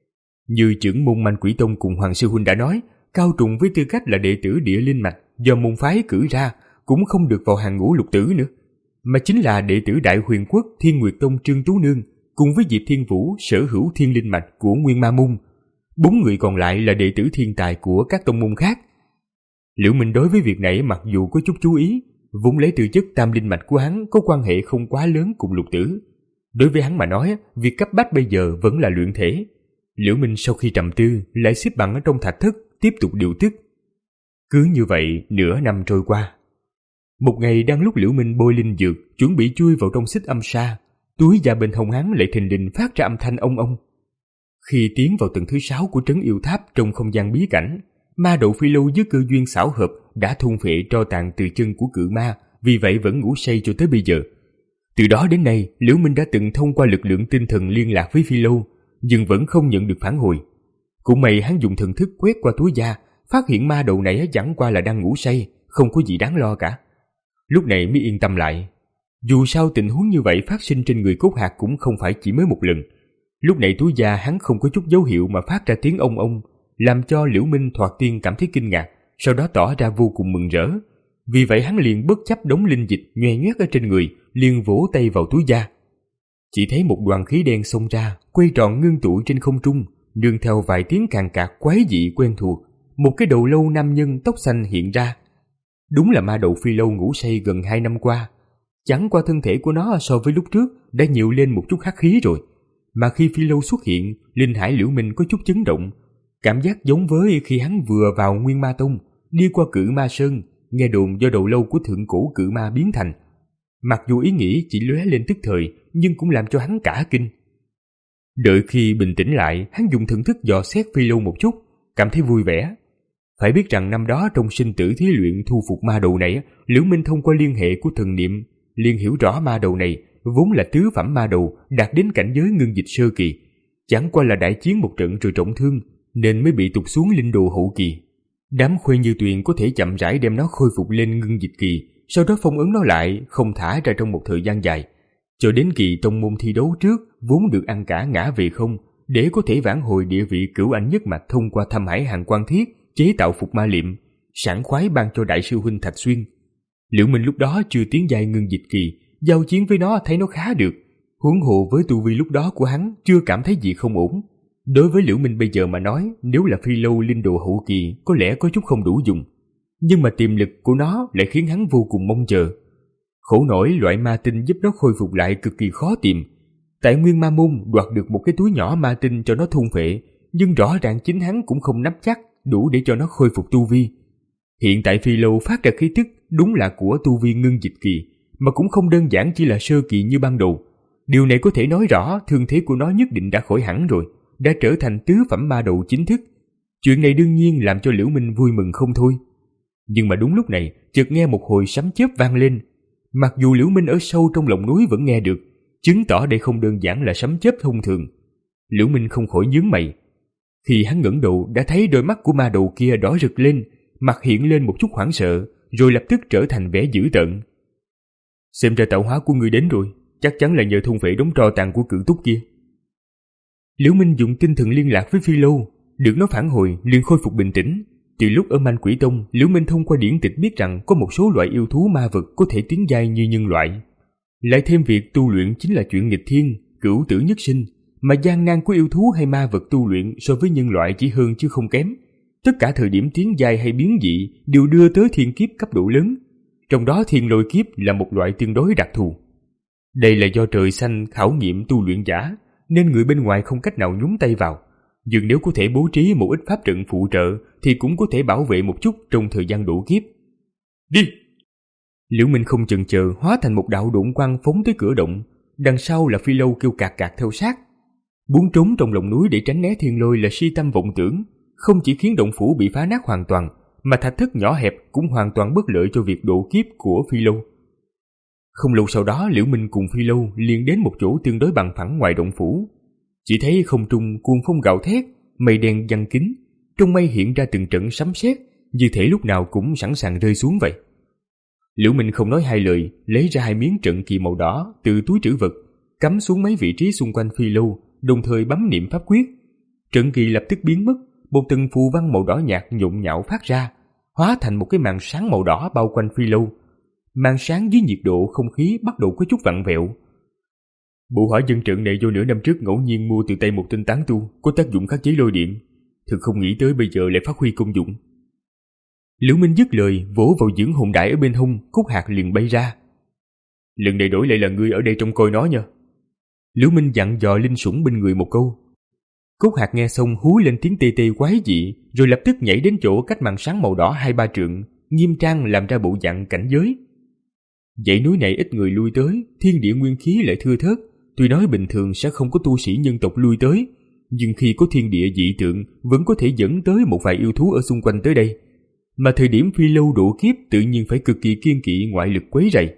Như trưởng môn Manh Quỷ Tông cùng Hoàng Sư Huynh đã nói, Cao Trùng với tư cách là đệ tử địa linh mạch do môn phái cử ra cũng không được vào hàng ngũ lục tử nữa, mà chính là đệ tử Đại Huyền Quốc Thiên Nguyệt Tông Trương Tú Nương cùng với Diệp Thiên Vũ sở hữu thiên linh mạch của Nguyên Ma Môn. Bốn người còn lại là đệ tử thiên tài của các tông môn khác. Liễu Minh đối với việc này mặc dù có chút chú ý, vốn lấy tư chất tam linh mạch của hắn có quan hệ không quá lớn cùng lục tử. Đối với hắn mà nói, việc cấp bách bây giờ vẫn là luyện thể. Liễu Minh sau khi trầm tư, lại xếp bằng ở trong thạch thất, tiếp tục điều tức. Cứ như vậy, nửa năm trôi qua. Một ngày đang lúc Liễu Minh bôi linh dược, chuẩn bị chui vào trong xích âm sa, túi da bên hông hắn lại thình lình phát ra âm thanh ông ông. Khi tiến vào tầng thứ sáu của trấn yêu tháp trong không gian bí cảnh, ma đậu phi lâu với cơ duyên xảo hợp đã thôn phệ tro tàn từ chân của cự ma, vì vậy vẫn ngủ say cho tới bây giờ. Từ đó đến nay, Liễu Minh đã từng thông qua lực lượng tinh thần liên lạc với Phi Lâu, nhưng vẫn không nhận được phản hồi. Cũng may hắn dùng thần thức quét qua túi da, phát hiện ma đầu này chẳng qua là đang ngủ say, không có gì đáng lo cả. Lúc này mới yên tâm lại. Dù sao tình huống như vậy phát sinh trên người Cốt Hạc cũng không phải chỉ mới một lần. Lúc này túi da hắn không có chút dấu hiệu mà phát ra tiếng ông ông, làm cho Liễu Minh thoạt tiên cảm thấy kinh ngạc, sau đó tỏ ra vô cùng mừng rỡ. Vì vậy hắn liền bất chấp đống linh dịch nhoe nhoét ở trên người, liền vỗ tay vào túi da. Chỉ thấy một đoàn khí đen xông ra, quay tròn ngưng tụ trên không trung, nương theo vài tiếng càn cạc quái dị quen thuộc, một cái đầu lâu nam nhân tóc xanh hiện ra. Đúng là ma đầu Phi Lâu ngủ say gần hai năm qua. Chẳng qua thân thể của nó so với lúc trước đã nhiều lên một chút hắc khí rồi. Mà khi Phi Lâu xuất hiện, linh hải Liễu Minh có chút chấn động, cảm giác giống với khi hắn vừa vào Nguyên Ma Tông, đi qua Cự Ma Sơn, nghe đồn do đầu lâu của thượng cổ cự ma biến thành. Mặc dù ý nghĩ chỉ lóe lên tức thời, nhưng cũng làm cho hắn cả kinh. Đợi khi bình tĩnh lại, hắn dùng thần thức dò xét Phi Lâu một chút, cảm thấy vui vẻ. Phải biết rằng năm đó trong sinh tử thí luyện thu phục ma đầu này, Liễu Minh thông qua liên hệ của thần niệm, liền hiểu rõ ma đầu này vốn là tứ phẩm ma đầu đạt đến cảnh giới ngưng dịch sơ kỳ, chẳng qua là đại chiến một trận rồi trọng thương, nên mới bị tụt xuống linh đồ hậu kỳ. Đám Khuê Như Tuyền có thể chậm rãi đem nó khôi phục lên ngưng dịch kỳ, sau đó phong ấn nó lại, không thả ra trong một thời gian dài, cho đến kỳ tông môn thi đấu trước vốn được ăn cả ngã về không, để có thể vãn hồi địa vị cửu ảnh nhất mạch thông qua Thâm Hải Hàng Quan Thiết chế tạo phục ma liệm, sảng khoái ban cho đại sư huynh Thạch Xuyên. Liễu Minh lúc đó chưa tiến giai ngưng dịch kỳ, giao chiến với nó thấy nó khá được, huống hồ với tu vi lúc đó của hắn chưa cảm thấy gì không ổn. Đối với Liễu Minh bây giờ mà nói, nếu là Phi Lâu linh đồ hậu kỳ có lẽ có chút không đủ dùng, nhưng mà tiềm lực của nó lại khiến hắn vô cùng mong chờ. Khổ nổi loại ma tinh giúp nó khôi phục lại cực kỳ khó tìm. Tại Nguyên Ma Môn đoạt được một cái túi nhỏ ma tinh cho nó thôn phệ, nhưng rõ ràng chính hắn cũng không nắm chắc đủ để cho nó khôi phục tu vi. Hiện tại Phi Lâu phát ra khí tức đúng là của tu vi ngưng dịch kỳ, mà cũng không đơn giản chỉ là sơ kỳ như ban đầu. Điều này có thể nói rõ thương thế của nó nhất định đã khỏi hẳn rồi, đã trở thành tứ phẩm ma đầu chính thức. Chuyện này đương nhiên làm cho Liễu Minh vui mừng không thôi. Nhưng mà đúng lúc này, chợt nghe một hồi sấm chớp vang lên. Mặc dù Liễu Minh ở sâu trong lòng núi vẫn nghe được, chứng tỏ đây không đơn giản là sấm chớp thông thường. Liễu Minh không khỏi nhướng mày. Khi hắn ngẩng đầu đã thấy đôi mắt của ma đầu kia đỏ rực lên, mặt hiện lên một chút hoảng sợ, rồi lập tức trở thành vẻ dữ tợn. Xem ra tạo hóa của ngươi đến rồi, chắc chắn là nhờ thôn vệ đống tro tàn của cự túc kia. Liễu Minh dùng tinh thần liên lạc với Phi Lâu, được nó phản hồi liền khôi phục bình tĩnh. Từ lúc ở Man Quỷ Tông, Liễu Minh thông qua điển tịch biết rằng có một số loại yêu thú ma vật có thể tiến giai như nhân loại. Lại thêm việc tu luyện chính là chuyện nghịch thiên, cửu tử nhất sinh, mà gian nan của yêu thú hay ma vật tu luyện so với nhân loại chỉ hơn chứ không kém. Tất cả thời điểm tiến giai hay biến dị đều đưa tới thiên kiếp cấp độ lớn, trong đó thiên lôi kiếp là một loại tương đối đặc thù. Đây là do trời xanh khảo nghiệm tu luyện giả, nên người bên ngoài không cách nào nhúng tay vào. Nhưng nếu có thể bố trí một ít pháp trận phụ trợ thì cũng có thể bảo vệ một chút trong thời gian độ kiếp. Đi! Liễu Minh không chần chờ hóa thành một đạo độn quang phóng tới cửa động, đằng sau là Phi Lâu kêu cạc cạc theo sát. Muốn trốn trong lòng núi để tránh né thiên lôi là si tâm vọng tưởng, không chỉ khiến động phủ bị phá nát hoàn toàn, mà thạch thất nhỏ hẹp cũng hoàn toàn bất lợi cho việc độ kiếp của Phi Lâu. Không lâu sau đó, Liễu Minh cùng Phi Lâu liền đến một chỗ tương đối bằng phẳng ngoài động phủ. Chỉ thấy không trung cuồng phong gào thét, mây đen giăng kín, trong mây hiện ra từng trận sấm sét, như thể lúc nào cũng sẵn sàng rơi xuống vậy. Liễu Minh không nói hai lời, lấy ra hai miếng trận kỳ màu đỏ từ túi trữ vật, cắm xuống mấy vị trí xung quanh Phi Lâu, đồng thời bấm niệm pháp quyết. Trận kỳ lập tức biến mất, một từng phù văn màu đỏ nhạt nhộn nhạo phát ra, hóa thành một cái màn sáng màu đỏ bao quanh Phi Lâu. Màn sáng dưới nhiệt độ không khí bắt đầu có chút vặn vẹo. Bộ hỏa dân trận này do nửa năm trước ngẫu nhiên mua từ tay một tên tán tu, có tác dụng khắc chế lôi điện. Thực không nghĩ tới bây giờ lại phát huy công dụng. Liễu Minh dứt lời, vỗ vào dưỡng hồn đại ở bên hông, Cúc Hạc liền bay ra. Lần này đổi lại là ngươi ở đây trông coi nó nha. Liễu Minh dặn dò linh sủng bên người một câu. Cúc Hạc nghe xong hú lên tiếng tê tê quái dị, rồi lập tức nhảy đến chỗ cách màn sáng màu đỏ hai ba trượng, nghiêm trang làm ra bộ dạng cảnh giới. Dãy núi này ít người lui tới, thiên địa nguyên khí lại thưa thớt, tuy nói bình thường sẽ không có tu sĩ nhân tộc lui tới, nhưng khi có thiên địa dị tượng vẫn có thể dẫn tới một vài yêu thú ở xung quanh tới đây. Mà thời điểm Phi Lâu độ kiếp tự nhiên phải cực kỳ kiên kỵ ngoại lực quấy rầy.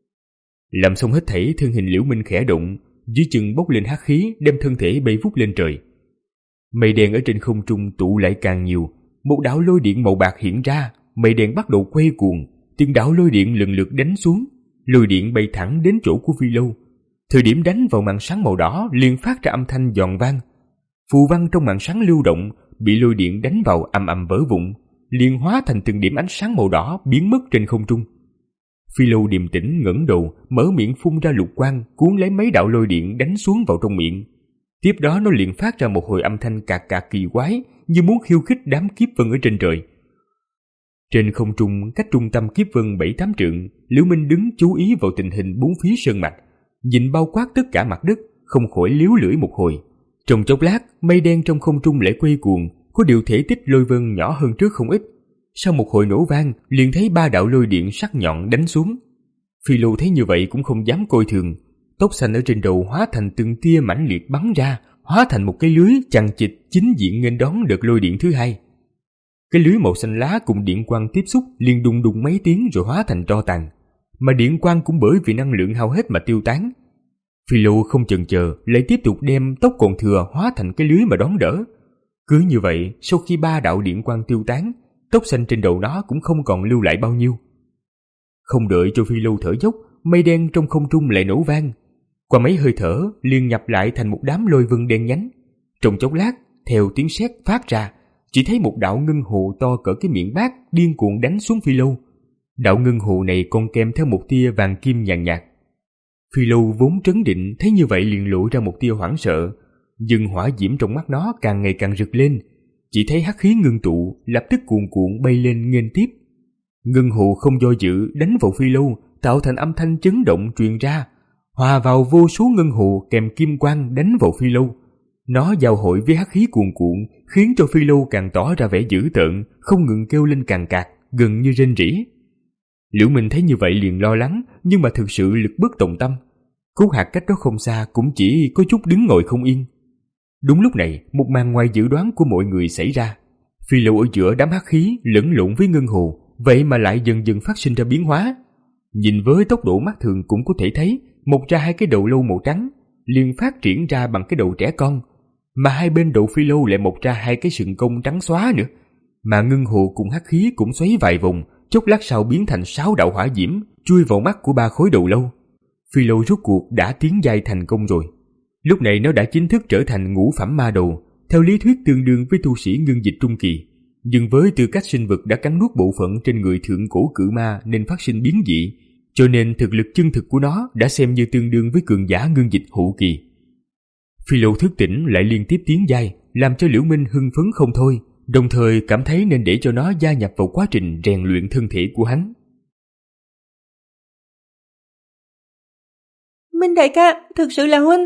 Làm xong hết thảy, thân hình Liễu Minh khẽ động, dưới chân bốc lên hắc khí, đem thân thể bay vút lên trời. Mây đen ở trên không trung tụ lại càng nhiều, một đạo lôi điện màu bạc hiện ra, mây đen bắt đầu quay cuồng, từng đạo lôi điện lần lượt đánh xuống, lôi điện bay thẳng đến chỗ của Phi Lâu. Thời điểm đánh vào màn sáng màu đỏ liền phát ra âm thanh giòn vang. Phù văn trong màn sáng lưu động bị lôi điện đánh vào ầm ầm vỡ vụn, liền hóa thành từng điểm ánh sáng màu đỏ biến mất trên không trung. Phi Lâu điềm tĩnh ngẩng đầu, mở miệng phun ra lục quang, cuốn lấy mấy đạo lôi điện đánh xuống vào trong miệng. Tiếp đó nó liền phát ra một hồi âm thanh cạc cạc kỳ quái, như muốn khiêu khích đám kiếp vân ở trên trời. Trên không trung, cách trung tâm kiếp vân bảy tám trượng, Liễu Minh đứng chú ý vào tình hình bốn phía sơn mạch, nhìn bao quát tất cả mặt đất, không khỏi liếu lưỡi một hồi. Trong chốc lát, mây đen trong không trung lại quay cuồng, có điều thể tích lôi vân nhỏ hơn trước không ít. Sau một hồi nổ vang, liền thấy ba đạo lôi điện sắc nhọn đánh xuống. Phi Lâu thấy như vậy cũng không dám coi thường, tóc xanh ở trên đầu hóa thành từng tia mãnh liệt bắn ra, hóa thành một cái lưới chằng chịt chính diện nghênh đón đợt lôi điện thứ hai. Cái lưới màu xanh lá cùng điện quang tiếp xúc liền đùng đùng mấy tiếng rồi hóa thành tro tàn, mà điện quang cũng bởi vì năng lượng hao hết mà tiêu tán. Phi Lâu không chần chờ, lại tiếp tục đem tốc còn thừa hóa thành cái lưới mà đón đỡ. Cứ như vậy, sau khi ba đạo điện quang tiêu tán, tóc xanh trên đầu nó cũng không còn lưu lại bao nhiêu. Không đợi cho Phi Lâu thở dốc, mây đen trong không trung lại nổ vang. Qua mấy hơi thở, liền nhập lại thành một đám lôi vân đen nhánh. Trong chốc lát, theo tiếng sét phát ra, chỉ thấy một đạo ngân hồ to cỡ cái miệng bát điên cuồng đánh xuống Phi Lâu. Đạo ngân hồ này còn kèm theo một tia vàng kim nhàn nhạt. Phi Lâu vốn trấn định, thấy như vậy liền lộ ra một tia hoảng sợ, nhưng hỏa diễm trong mắt nó càng ngày càng rực lên. Chỉ thấy hắc khí ngưng tụ, lập tức cuồn cuộn bay lên nghênh tiếp. Ngân hồ không do dự đánh vào Phi Lâu, tạo thành âm thanh chấn động truyền ra, hòa vào vô số ngân hồ kèm kim quang đánh vào Phi Lâu. Nó giao hội với hắc khí cuồn cuộn, khiến cho Phi Lâu càng tỏ ra vẻ dữ tợn, không ngừng kêu lên càn cạc, gần như rên rỉ. Liễu Minh thấy như vậy liền lo lắng, nhưng mà thực sự lực bất tòng tâm. Cúc Hạc cách đó không xa cũng chỉ có chút đứng ngồi không yên. Đúng lúc này, một màn ngoài dự đoán của mọi người xảy ra. Phi lâu ở giữa đám hắc khí lẫn lộn với ngân hồ, vậy mà lại dần dần phát sinh ra biến hóa. Nhìn với tốc độ mắt thường cũng có thể thấy, mọc ra hai cái đầu lâu màu trắng, liền phát triển ra bằng cái đầu trẻ con, mà hai bên đầu phi lâu lại mọc ra hai cái sừng công trắng xóa nữa. Mà ngân hồ cùng hắc khí cũng xoáy vài vòng, chốc lát sau biến thành sáu đạo hỏa diễm chui vào mắt của ba khối đầu lâu. Phi lâu rốt cuộc đã tiến giai thành công rồi. Lúc này nó đã chính thức trở thành ngũ phẩm ma đầu, theo lý thuyết tương đương với tu sĩ ngưng dịch trung kỳ. Nhưng với tư cách sinh vật đã cắn nuốt bộ phận trên người thượng cổ cự ma nên phát sinh biến dị, cho nên thực lực chân thực của nó đã xem như tương đương với cường giả ngưng dịch hậu kỳ. Phi lâu thức tỉnh lại liên tiếp tiến giai, làm cho Liễu Minh hưng phấn không thôi, đồng thời cảm thấy nên để cho nó gia nhập vào quá trình rèn luyện thân thể của hắn. Minh đại ca, thực sự là huynh.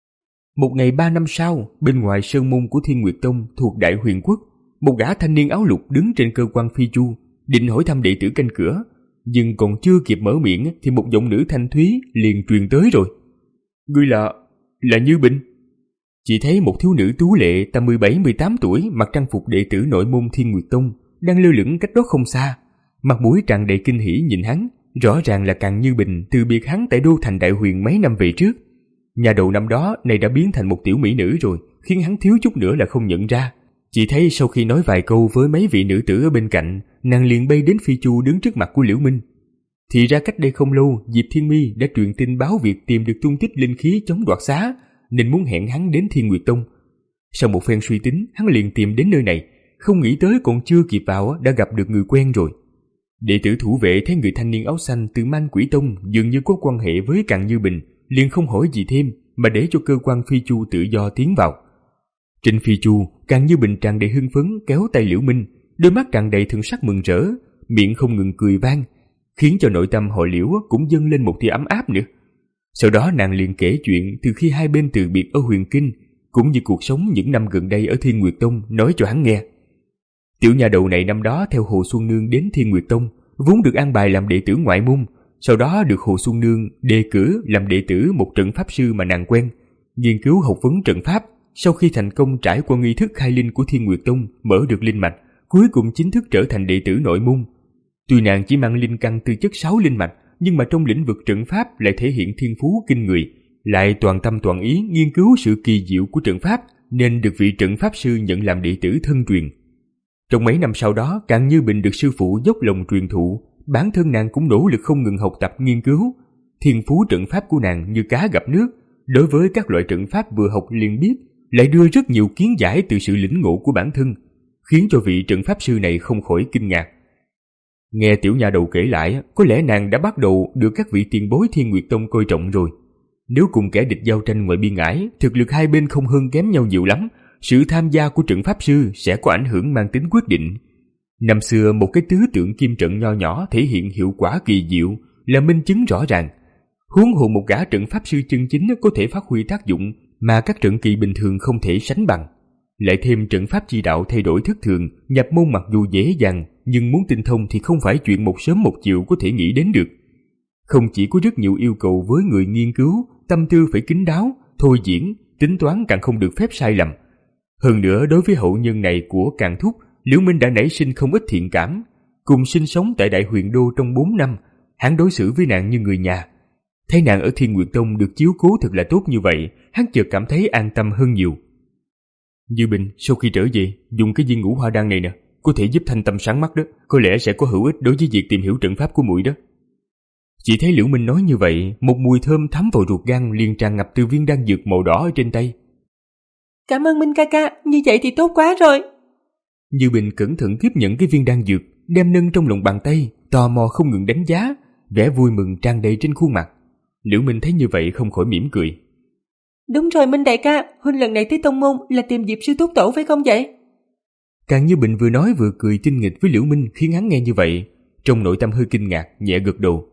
Một ngày ba năm sau, bên ngoài sơn môn của Thiên Nguyệt Tông thuộc Đại Huyền Quốc, một gã thanh niên áo lục đứng trên cơ quan phi chu, định hỏi thăm đệ tử canh cửa, nhưng còn chưa kịp mở miệng thì một giọng nữ thanh thúy liền truyền tới rồi. Ngươi là... là Như Bình. Chỉ thấy một thiếu nữ tú lệ tầm mười bảy mười tám tuổi mặc trang phục đệ tử nội môn Thiên Nguyệt Tông đang lơ lửng cách đó không xa, mặt mũi tràn đầy kinh hỉ nhìn hắn, rõ ràng là Càng Như Bình từ biệt hắn tại đô thành Đại Huyền mấy năm về trước. Nhà đầu năm đó này đã biến thành một tiểu mỹ nữ rồi, khiến hắn thiếu chút nữa là không nhận ra. Chỉ thấy sau khi nói vài câu với mấy vị nữ tử ở bên cạnh, nàng liền bay đến phi chu đứng trước mặt của Liễu Minh. Thì ra cách đây không lâu, Diệp Thiên Mi đã truyền tin báo việc tìm được tung tích linh khí chống đoạt xá, nên muốn hẹn hắn đến Thiên Nguyệt Tông. Sau một phen suy tính, hắn liền tìm đến nơi này, không nghĩ tới còn chưa kịp vào đã gặp được người quen rồi. Đệ tử thủ vệ thấy người thanh niên áo xanh từ Man Quỷ Tông dường như có quan hệ với Càng Như Bình, liền không hỏi gì thêm mà để cho cơ quan phi chu tự do tiến vào. Trên phi chu, Càng Như Bình tràn đầy hưng phấn kéo tay Liễu Minh, đôi mắt tràn đầy thần sắc mừng rỡ, miệng không ngừng cười vang, khiến cho nội tâm họ Liễu cũng dâng lên một tia ấm áp nữa. Sau đó nàng liền kể chuyện từ khi hai bên từ biệt ở Huyền Kinh, cũng như cuộc sống những năm gần đây ở Thiên Nguyệt Tông nói cho hắn nghe. Tiểu nhà đầu này năm đó theo Hồ Xuân Nương đến Thiên Nguyệt Tông, vốn được an bài làm đệ tử ngoại môn, sau đó được Hồ Xuân Nương đề cử làm đệ tử một trận pháp sư mà nàng quen, nghiên cứu học vấn trận pháp. Sau khi thành công trải qua nghi thức khai linh của Thiên Nguyệt Tông, mở được linh mạch, cuối cùng chính thức trở thành đệ tử nội môn. Tuy nàng chỉ mang linh căn tư chất sáu linh mạch, nhưng mà trong lĩnh vực trận pháp lại thể hiện thiên phú kinh người, lại toàn tâm toàn ý nghiên cứu sự kỳ diệu của trận pháp, nên được vị trận pháp sư nhận làm đệ tử thân truyền. Trong mấy năm sau đó, Càng Như Bình được sư phụ dốc lòng truyền thụ, bản thân nàng cũng nỗ lực không ngừng học tập nghiên cứu. Thiên phú trận pháp của nàng như cá gặp nước, đối với các loại trận pháp vừa học liền biết, lại đưa rất nhiều kiến giải từ sự lĩnh ngộ của bản thân, khiến cho vị trận pháp sư này không khỏi kinh ngạc. Nghe tiểu nha đầu kể lại, có lẽ nàng đã bắt đầu được các vị tiền bối Thiên Nguyệt Tông coi trọng rồi. Nếu cùng kẻ địch giao tranh ngoài biên ải, thực lực hai bên không hơn kém nhau nhiều lắm, sự tham gia của trận pháp sư sẽ có ảnh hưởng mang tính quyết định. Năm xưa một cái tứ tượng kim trận nho nhỏ thể hiện hiệu quả kỳ diệu là minh chứng rõ ràng. Huống hồ một gã trận pháp sư chân chính có thể phát huy tác dụng mà các trận kỳ bình thường không thể sánh bằng. Lại thêm trận pháp chi đạo thay đổi thất thường, nhập môn mặc dù dễ dàng, nhưng muốn tinh thông thì không phải chuyện một sớm một chiều có thể nghĩ đến được. Không chỉ có rất nhiều yêu cầu với người nghiên cứu, tâm tư phải kín đáo, thôi diễn, tính toán càng không được phép sai lầm. Hơn nữa đối với hậu nhân này của Càng Thúc, Liễu Minh đã nảy sinh không ít thiện cảm. Cùng sinh sống tại Đại Huyền Đô trong bốn năm, hắn đối xử với nàng như người nhà. Thấy nàng ở Thiên Nguyệt Tông được chiếu cố thật là tốt như vậy, hắn chợt cảm thấy an tâm hơn nhiều. Như Bình, sau khi trở về, dùng cái viên ngũ hoa đan này nè, có thể giúp thanh tâm sáng mắt đó, có lẽ sẽ có hữu ích đối với việc tìm hiểu trận pháp của muội đó. Chỉ thấy Liễu Minh nói như vậy, một mùi thơm thấm vào ruột gan liền tràn ngập từ viên đan dược màu đỏ ở trên tay. Cảm ơn Minh ca ca, như vậy thì tốt quá rồi. Như Bình cẩn thận tiếp nhận cái viên đan dược, đem nâng trong lòng bàn tay, tò mò không ngừng đánh giá, vẻ vui mừng tràn đầy trên khuôn mặt. Liễu Minh thấy như vậy không khỏi mỉm cười. Đúng rồi Minh đại ca, huynh lần này tới tông môn là tìm Diệp sư thúc tổ phải không vậy? Càng Như Bình vừa nói vừa cười tinh nghịch với Liễu Minh, khiến hắn nghe như vậy, trong nội tâm hơi kinh ngạc, nhẹ gật đầu.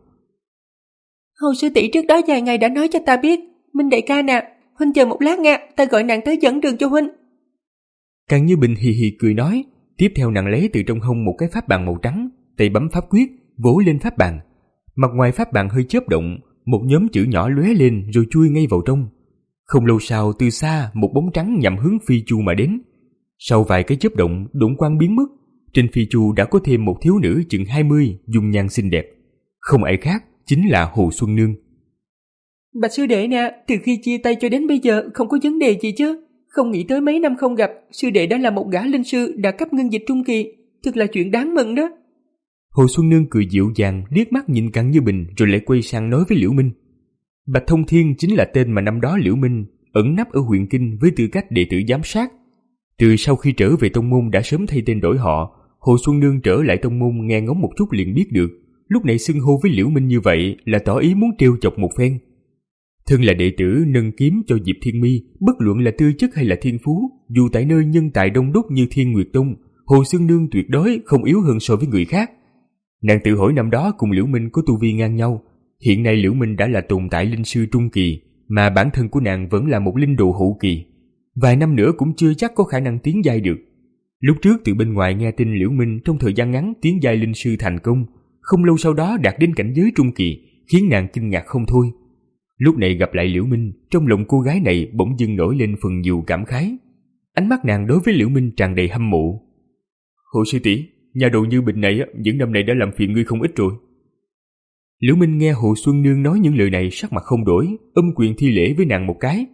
Hồ sư tỷ trước đó vài ngày đã nói cho ta biết, Minh đại ca nè, huynh chờ một lát nha, ta gọi nàng tới dẫn đường cho huynh. Càng Như Bình hì hì cười nói, tiếp theo nàng lấy từ trong hông một cái pháp bàn màu trắng, tay bấm pháp quyết, vỗ lên pháp bàn. Mặt ngoài pháp bàn hơi chớp động, một nhóm chữ nhỏ lóe lên rồi chui ngay vào trong. Không lâu sau, từ xa một bóng trắng nhằm hướng Phi Chu mà đến. Sau vài cái chớp động, độn quang biến mất. Trên Phi Chu đã có thêm một thiếu nữ chừng hai mươi, dung nhan xinh đẹp. Không ai khác, chính là Hồ Xuân Nương. Bạch sư đệ nè, từ khi chia tay cho đến bây giờ không có vấn đề gì chứ? Không nghĩ tới mấy năm không gặp, sư đệ đã là một gã linh sư đã cấp ngưng dịch trung kỳ, thật là chuyện đáng mừng đó. Hồ Xuân Nương cười dịu dàng, liếc mắt nhìn Cặn Như Bình rồi lại quay sang nói với Liễu Minh. Bạch Thông Thiên chính là tên mà năm đó Liễu Minh ẩn nấp ở huyện Kinh với tư cách đệ tử giám sát. Từ sau khi trở về tông môn đã sớm thay tên đổi họ. Hồ Xuân Nương trở lại tông môn nghe ngóng một chút liền biết được, lúc này xưng hô với Liễu Minh như vậy là tỏ ý muốn trêu chọc một phen. Thân là đệ tử nâng kiếm cho Diệp Thiên Mi, bất luận là tư chất hay là thiên phú, dù tại nơi nhân tài đông đúc như Thiên Nguyệt Tông, Hồ Xuân Nương tuyệt đối không yếu hơn so với người khác. Nàng tự hỏi năm đó cùng Liễu Minh có tu vi ngang nhau, hiện nay Liễu Minh đã là tồn tại linh sư trung kỳ, mà bản thân của nàng vẫn là một linh đồ hậu kỳ. Vài năm nữa cũng chưa chắc có khả năng tiến giai được. Lúc trước từ bên ngoài nghe tin Liễu Minh trong thời gian ngắn tiến giai linh sư thành công, không lâu sau đó đạt đến cảnh giới trung kỳ, khiến nàng kinh ngạc không thôi. Lúc này gặp lại Liễu Minh, trong lòng cô gái này bỗng dưng nổi lên phần nhiều cảm khái. Ánh mắt nàng đối với Liễu Minh tràn đầy hâm mộ. Hồ sư tỷ, nhà đồ Như Bình này những năm này đã làm phiền ngươi không ít rồi. Liễu Minh nghe Hồ Xuân Nương nói những lời này sắc mặt không đổi, ôm quyền thi lễ với nàng một cái.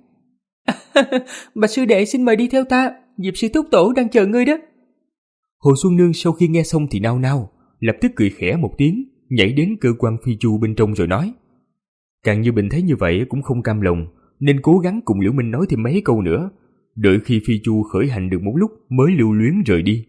Bạch sư đệ xin mời đi theo ta, Diệp sư thúc tổ đang chờ ngươi đó. Hồ Xuân Nương sau khi nghe xong thì nao nao, lập tức cười khẽ một tiếng, nhảy đến cơ quan phi chu bên trong rồi nói. Cặn Như Bình thấy như vậy cũng không cam lòng, nên cố gắng cùng Liễu Minh nói thêm mấy câu nữa, đợi khi phi chu khởi hành được một lúc mới lưu luyến rời đi.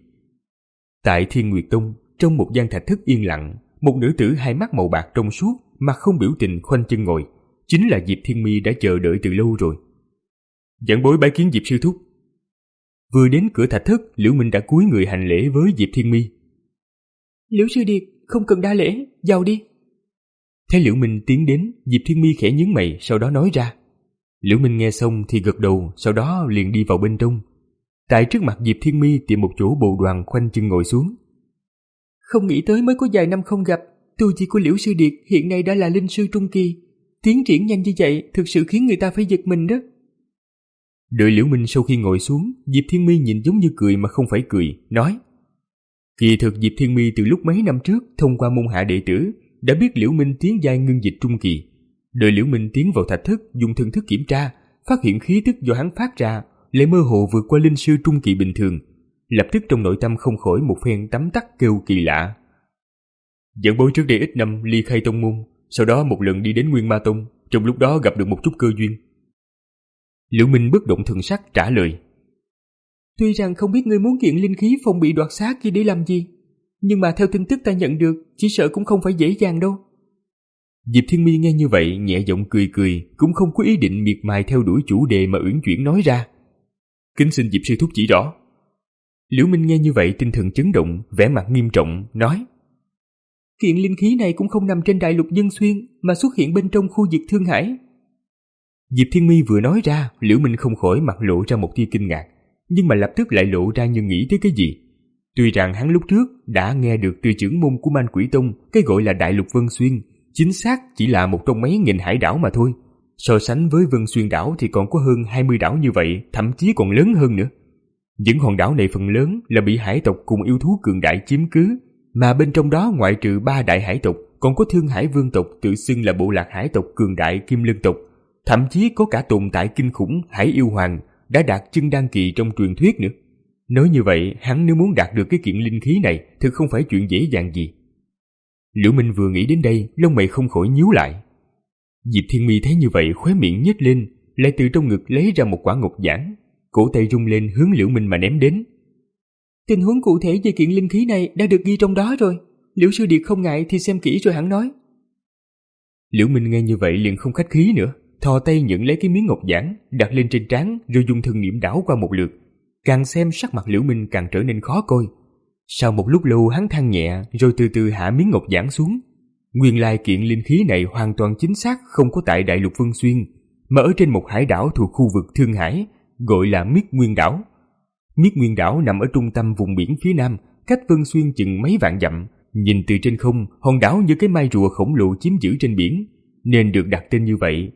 Tại Thiên Nguyệt Tông, trong một gian thạch thất yên lặng, một nữ tử hai mắt màu bạc trong suốt, mặt không biểu tình khoanh chân ngồi, chính là Diệp Thiên Mi đã chờ đợi từ lâu rồi. Giảng bối bái kiến Diệp sư thúc. Vừa đến cửa thạch thất, Liễu Minh đã cúi người hành lễ với Diệp Thiên Mi. Liễu sư điệt, không cần đa lễ, vào đi. Thấy Liễu Minh tiến đến, Diệp Thiên Mi khẽ nhướng mày, sau đó nói ra. Liễu Minh nghe xong thì gật đầu, sau đó liền đi vào bên trong. Tại trước mặt Diệp Thiên Mi tìm một chỗ bồ đoàn khoanh chân ngồi xuống. Không nghĩ tới mới có vài năm không gặp, tu vi của Liễu sư điệt hiện nay đã là linh sư trung kỳ, tiến triển nhanh như vậy thực sự khiến người ta phải giật mình đó. Đợi Liễu Minh sau khi ngồi xuống, Diệp Thiên Mi nhìn giống như cười mà không phải cười, nói. Kỳ thực Diệp Thiên Mi từ lúc mấy năm trước thông qua môn hạ đệ tử đã biết Liễu Minh tiến giai ngưng dịch trung kỳ. Đợi Liễu Minh tiến vào thạch thất dùng thần thức kiểm tra, phát hiện khí tức do hắn phát ra lại mơ hồ vượt qua linh sư trung kỳ bình thường, lập tức trong nội tâm không khỏi một phen tấm tắc kêu kỳ lạ. Dẫn bối trước đây ít năm ly khai tông môn, sau đó một lần đi đến Nguyên Ma Tông, trong lúc đó gặp được một chút cơ duyên. Liễu Minh bất động thần sắc trả lời. Tuy rằng không biết ngươi muốn kiện linh khí phòng bị đoạt xá kia để làm gì, nhưng mà theo tin tức ta nhận được, chỉ sợ cũng không phải dễ dàng đâu. Diệp Thiên Mi nghe như vậy nhẹ giọng cười cười, cũng không có ý định miệt mài theo đuổi chủ đề mà uyển chuyển nói ra. Kính xin Diệp sư thúc chỉ rõ. Liễu Minh nghe như vậy tinh thần chấn động, vẻ mặt nghiêm trọng, nói. Kiện linh khí này cũng không nằm trên đại lục Dân Xuyên, mà xuất hiện bên trong khu vực Thương Hải. Diệp Thiên Mi vừa nói ra, Liễu Minh không khỏi mặt lộ ra một tia kinh ngạc, nhưng mà lập tức lại lộ ra như nghĩ tới cái gì. Tuy rằng hắn lúc trước đã nghe được từ trưởng môn của Man Quỷ Tông cái gọi là Đại Lục Vân Xuyên, chính xác chỉ là một trong mấy nghìn hải đảo mà thôi. So sánh với Vân Xuyên đảo thì còn có hơn hai mươi đảo như vậy, thậm chí còn lớn hơn nữa. Những hòn đảo này phần lớn là bị hải tộc cùng yêu thú cường đại chiếm cứ, mà bên trong đó ngoại trừ ba đại hải tộc, còn có Thương Hải Vương tộc tự xưng là bộ lạc hải tộc cường đại Kim Lân tộc, thậm chí có cả tồn tại kinh khủng Hải Yêu Hoàng đã đạt chân đan kỳ trong truyền thuyết nữa. Nói như vậy, hắn nếu muốn đạt được cái kiện linh khí này thực không phải chuyện dễ dàng gì. Liễu Minh vừa nghĩ đến đây, lông mày không khỏi nhíu lại. Diệp Thiên Mi thấy như vậy khóe miệng nhếch lên, lại từ trong ngực lấy ra một quả ngọc giản, cổ tay rung lên hướng Liễu Minh mà ném đến. Tình huống cụ thể về kiện linh khí này đã được ghi trong đó rồi, Liễu sư điệt không ngại thì xem kỹ rồi hẳn nói. Liễu Minh nghe như vậy liền không khách khí nữa, thò tay nhận lấy cái miếng ngọc giản, đặt lên trên trán rồi dùng thần niệm đảo qua một lượt. Càng xem sắc mặt Liễu Minh càng trở nên khó coi. Sau một lúc lâu hắn than nhẹ rồi từ từ hạ miếng ngọc giản xuống. Nguyên lai kiện linh khí này hoàn toàn chính xác không có tại Đại Lục Vân Xuyên, mà ở trên một hải đảo thuộc khu vực Thương Hải, gọi là Miết Nguyên đảo. Miết Nguyên đảo nằm ở trung tâm vùng biển phía nam, cách Vân Xuyên chừng mấy vạn dặm. Nhìn từ trên không, hòn đảo như cái mai rùa khổng lồ chiếm giữ trên biển, nên được đặt tên như vậy.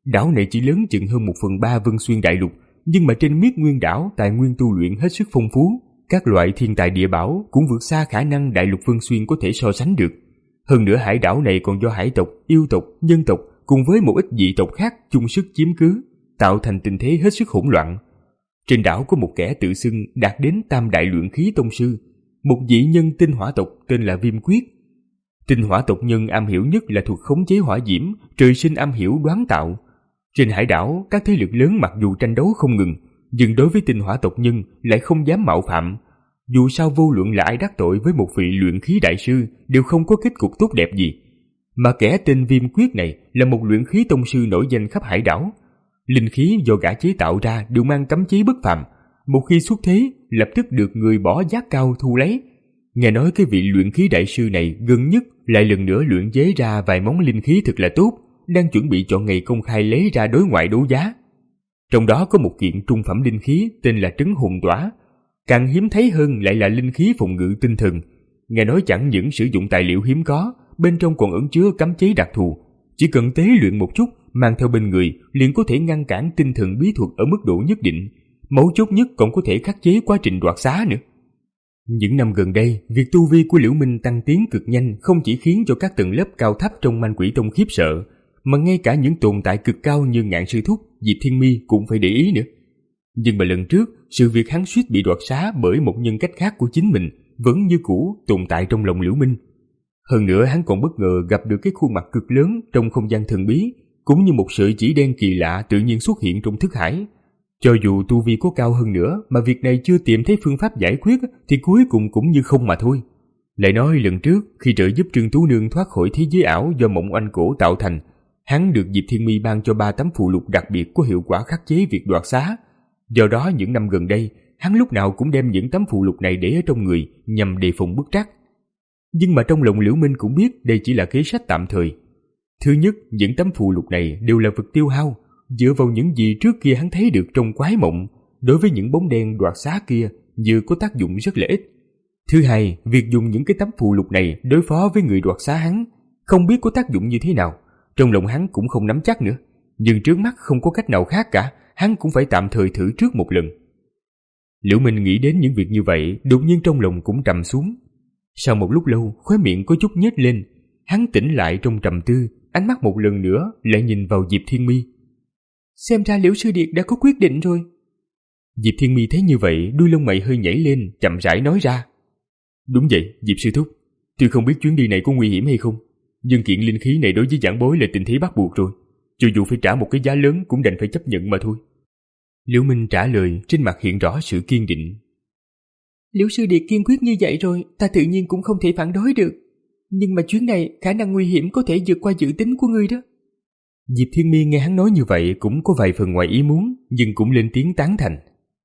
Đảo này chỉ lớn chừng hơn một phần ba Vân Xuyên đại lục, nhưng mà trên Miết Nguyên đảo tài nguyên tu luyện hết sức phong phú, các loại thiên tài địa bảo cũng vượt xa khả năng đại lục Vân Xuyên có thể so sánh được. Hơn nữa hải đảo này còn do hải tộc, yêu tộc, nhân tộc cùng với một ít dị tộc khác chung sức chiếm cứ, tạo thành tình thế hết sức hỗn loạn. Trên đảo có một kẻ tự xưng đạt đến tam đại luyện khí tông sư, một dị nhân tinh hỏa tộc tên là Viêm Quyết. Tinh hỏa tộc nhân am hiểu nhất là thuật khống chế hỏa diễm, trời sinh am hiểu đoán tạo. Trên hải đảo, các thế lực lớn mặc dù tranh đấu không ngừng, nhưng đối với tinh hỏa tộc nhân lại không dám mạo phạm. Dù sao vô luận là ai đắc tội với một vị luyện khí đại sư đều không có kết cục tốt đẹp gì. Mà kẻ tên Viêm Quyết này là một luyện khí tông sư nổi danh khắp hải đảo. Linh khí do gã chế tạo ra đều mang cấm chế bất phàm, một khi xuất thế lập tức được người bỏ giá cao thu lấy. Nghe nói cái vị luyện khí đại sư này gần nhất lại lần nữa luyện chế ra vài món linh khí thật là tốt, đang chuẩn bị chọn ngày công khai lấy ra đối ngoại đấu giá. Trong đó có một kiện trung phẩm linh khí tên là Trấn Hồn Tỏa, càng hiếm thấy hơn lại là linh khí phòng ngự tinh thần. Nghe nói chẳng những sử dụng tài liệu hiếm có, bên trong còn ẩn chứa cấm chế đặc thù, chỉ cần tế luyện một chút, mang theo bên người liền có thể ngăn cản tinh thần bí thuật ở mức độ nhất định, mấu chốt nhất còn có thể khắc chế quá trình đoạt xá nữa. Những năm gần đây, việc tu vi của Liễu Minh tăng tiến cực nhanh không chỉ khiến cho các tầng lớp cao thấp trong Manh Quỷ Tông khiếp sợ, mà ngay cả những tồn tại cực cao như Ngạn Sư Thúc, Diệp Thiên Mi cũng phải để ý nữa. Nhưng mà lần trước, sự việc hắn suýt bị đoạt xá bởi một nhân cách khác của chính mình vẫn như cũ tồn tại trong lòng Liễu Minh. Hơn nữa hắn còn bất ngờ gặp được cái khuôn mặt cực lớn trong không gian thần bí, cũng như một sợi chỉ đen kỳ lạ tự nhiên xuất hiện trong thức hải. Cho dù tu vi có cao hơn nữa mà việc này chưa tìm thấy phương pháp giải quyết thì cuối cùng cũng như không mà thôi. Lại nói lần trước khi trợ giúp Trương Tú Nương thoát khỏi thế giới ảo do mộng oanh cổ tạo thành, hắn được Diệp Thiên Mi ban cho ba tấm phù lục đặc biệt có hiệu quả khắc chế việc đoạt xá. Do đó những năm gần đây, hắn lúc nào cũng đem những tấm phù lục này để ở trong người nhằm đề phòng bất trắc. Nhưng mà trong lòng Liễu Minh cũng biết đây chỉ là kế sách tạm thời. Thứ nhất, những tấm phù lục này đều là vật tiêu hao, dựa vào những gì trước kia hắn thấy được trong quái mộng, đối với những bóng đen đoạt xá kia như có tác dụng rất là ít. Thứ hai, việc dùng những cái tấm phù lục này đối phó với người đoạt xá hắn, không biết có tác dụng như thế nào, trong lòng hắn cũng không nắm chắc nữa. Nhưng trước mắt không có cách nào khác cả, hắn cũng phải tạm thời thử trước một lần. Liễu Minh nghĩ đến những việc như vậy, đột nhiên trong lòng cũng trầm xuống. Sau một lúc lâu, khóe miệng có chút nhếch lên, hắn tỉnh lại trong trầm tư, ánh mắt một lần nữa lại nhìn vào Diệp Thiên Mi. Xem ra Liễu sư điệt đã có quyết định rồi. Diệp Thiên Mi thấy như vậy, đuôi lông mày hơi nhảy lên, chậm rãi nói ra. Đúng vậy, Diệp sư thúc, tuy không biết chuyến đi này có nguy hiểm hay không, nhưng kiện linh khí này đối với giảng bối là tình thế bắt buộc rồi, cho dù phải trả một cái giá lớn cũng đành phải chấp nhận mà thôi. Liễu Minh trả lời, trên mặt hiện rõ sự kiên định. Liễu sư điệt kiên quyết như vậy rồi, ta tự nhiên cũng không thể phản đối được. Nhưng mà chuyến này khả năng nguy hiểm có thể vượt qua dự tính của ngươi đó. Diệp Thiên Mi nghe hắn nói như vậy cũng có vài phần ngoài ý muốn, nhưng cũng lên tiếng tán thành.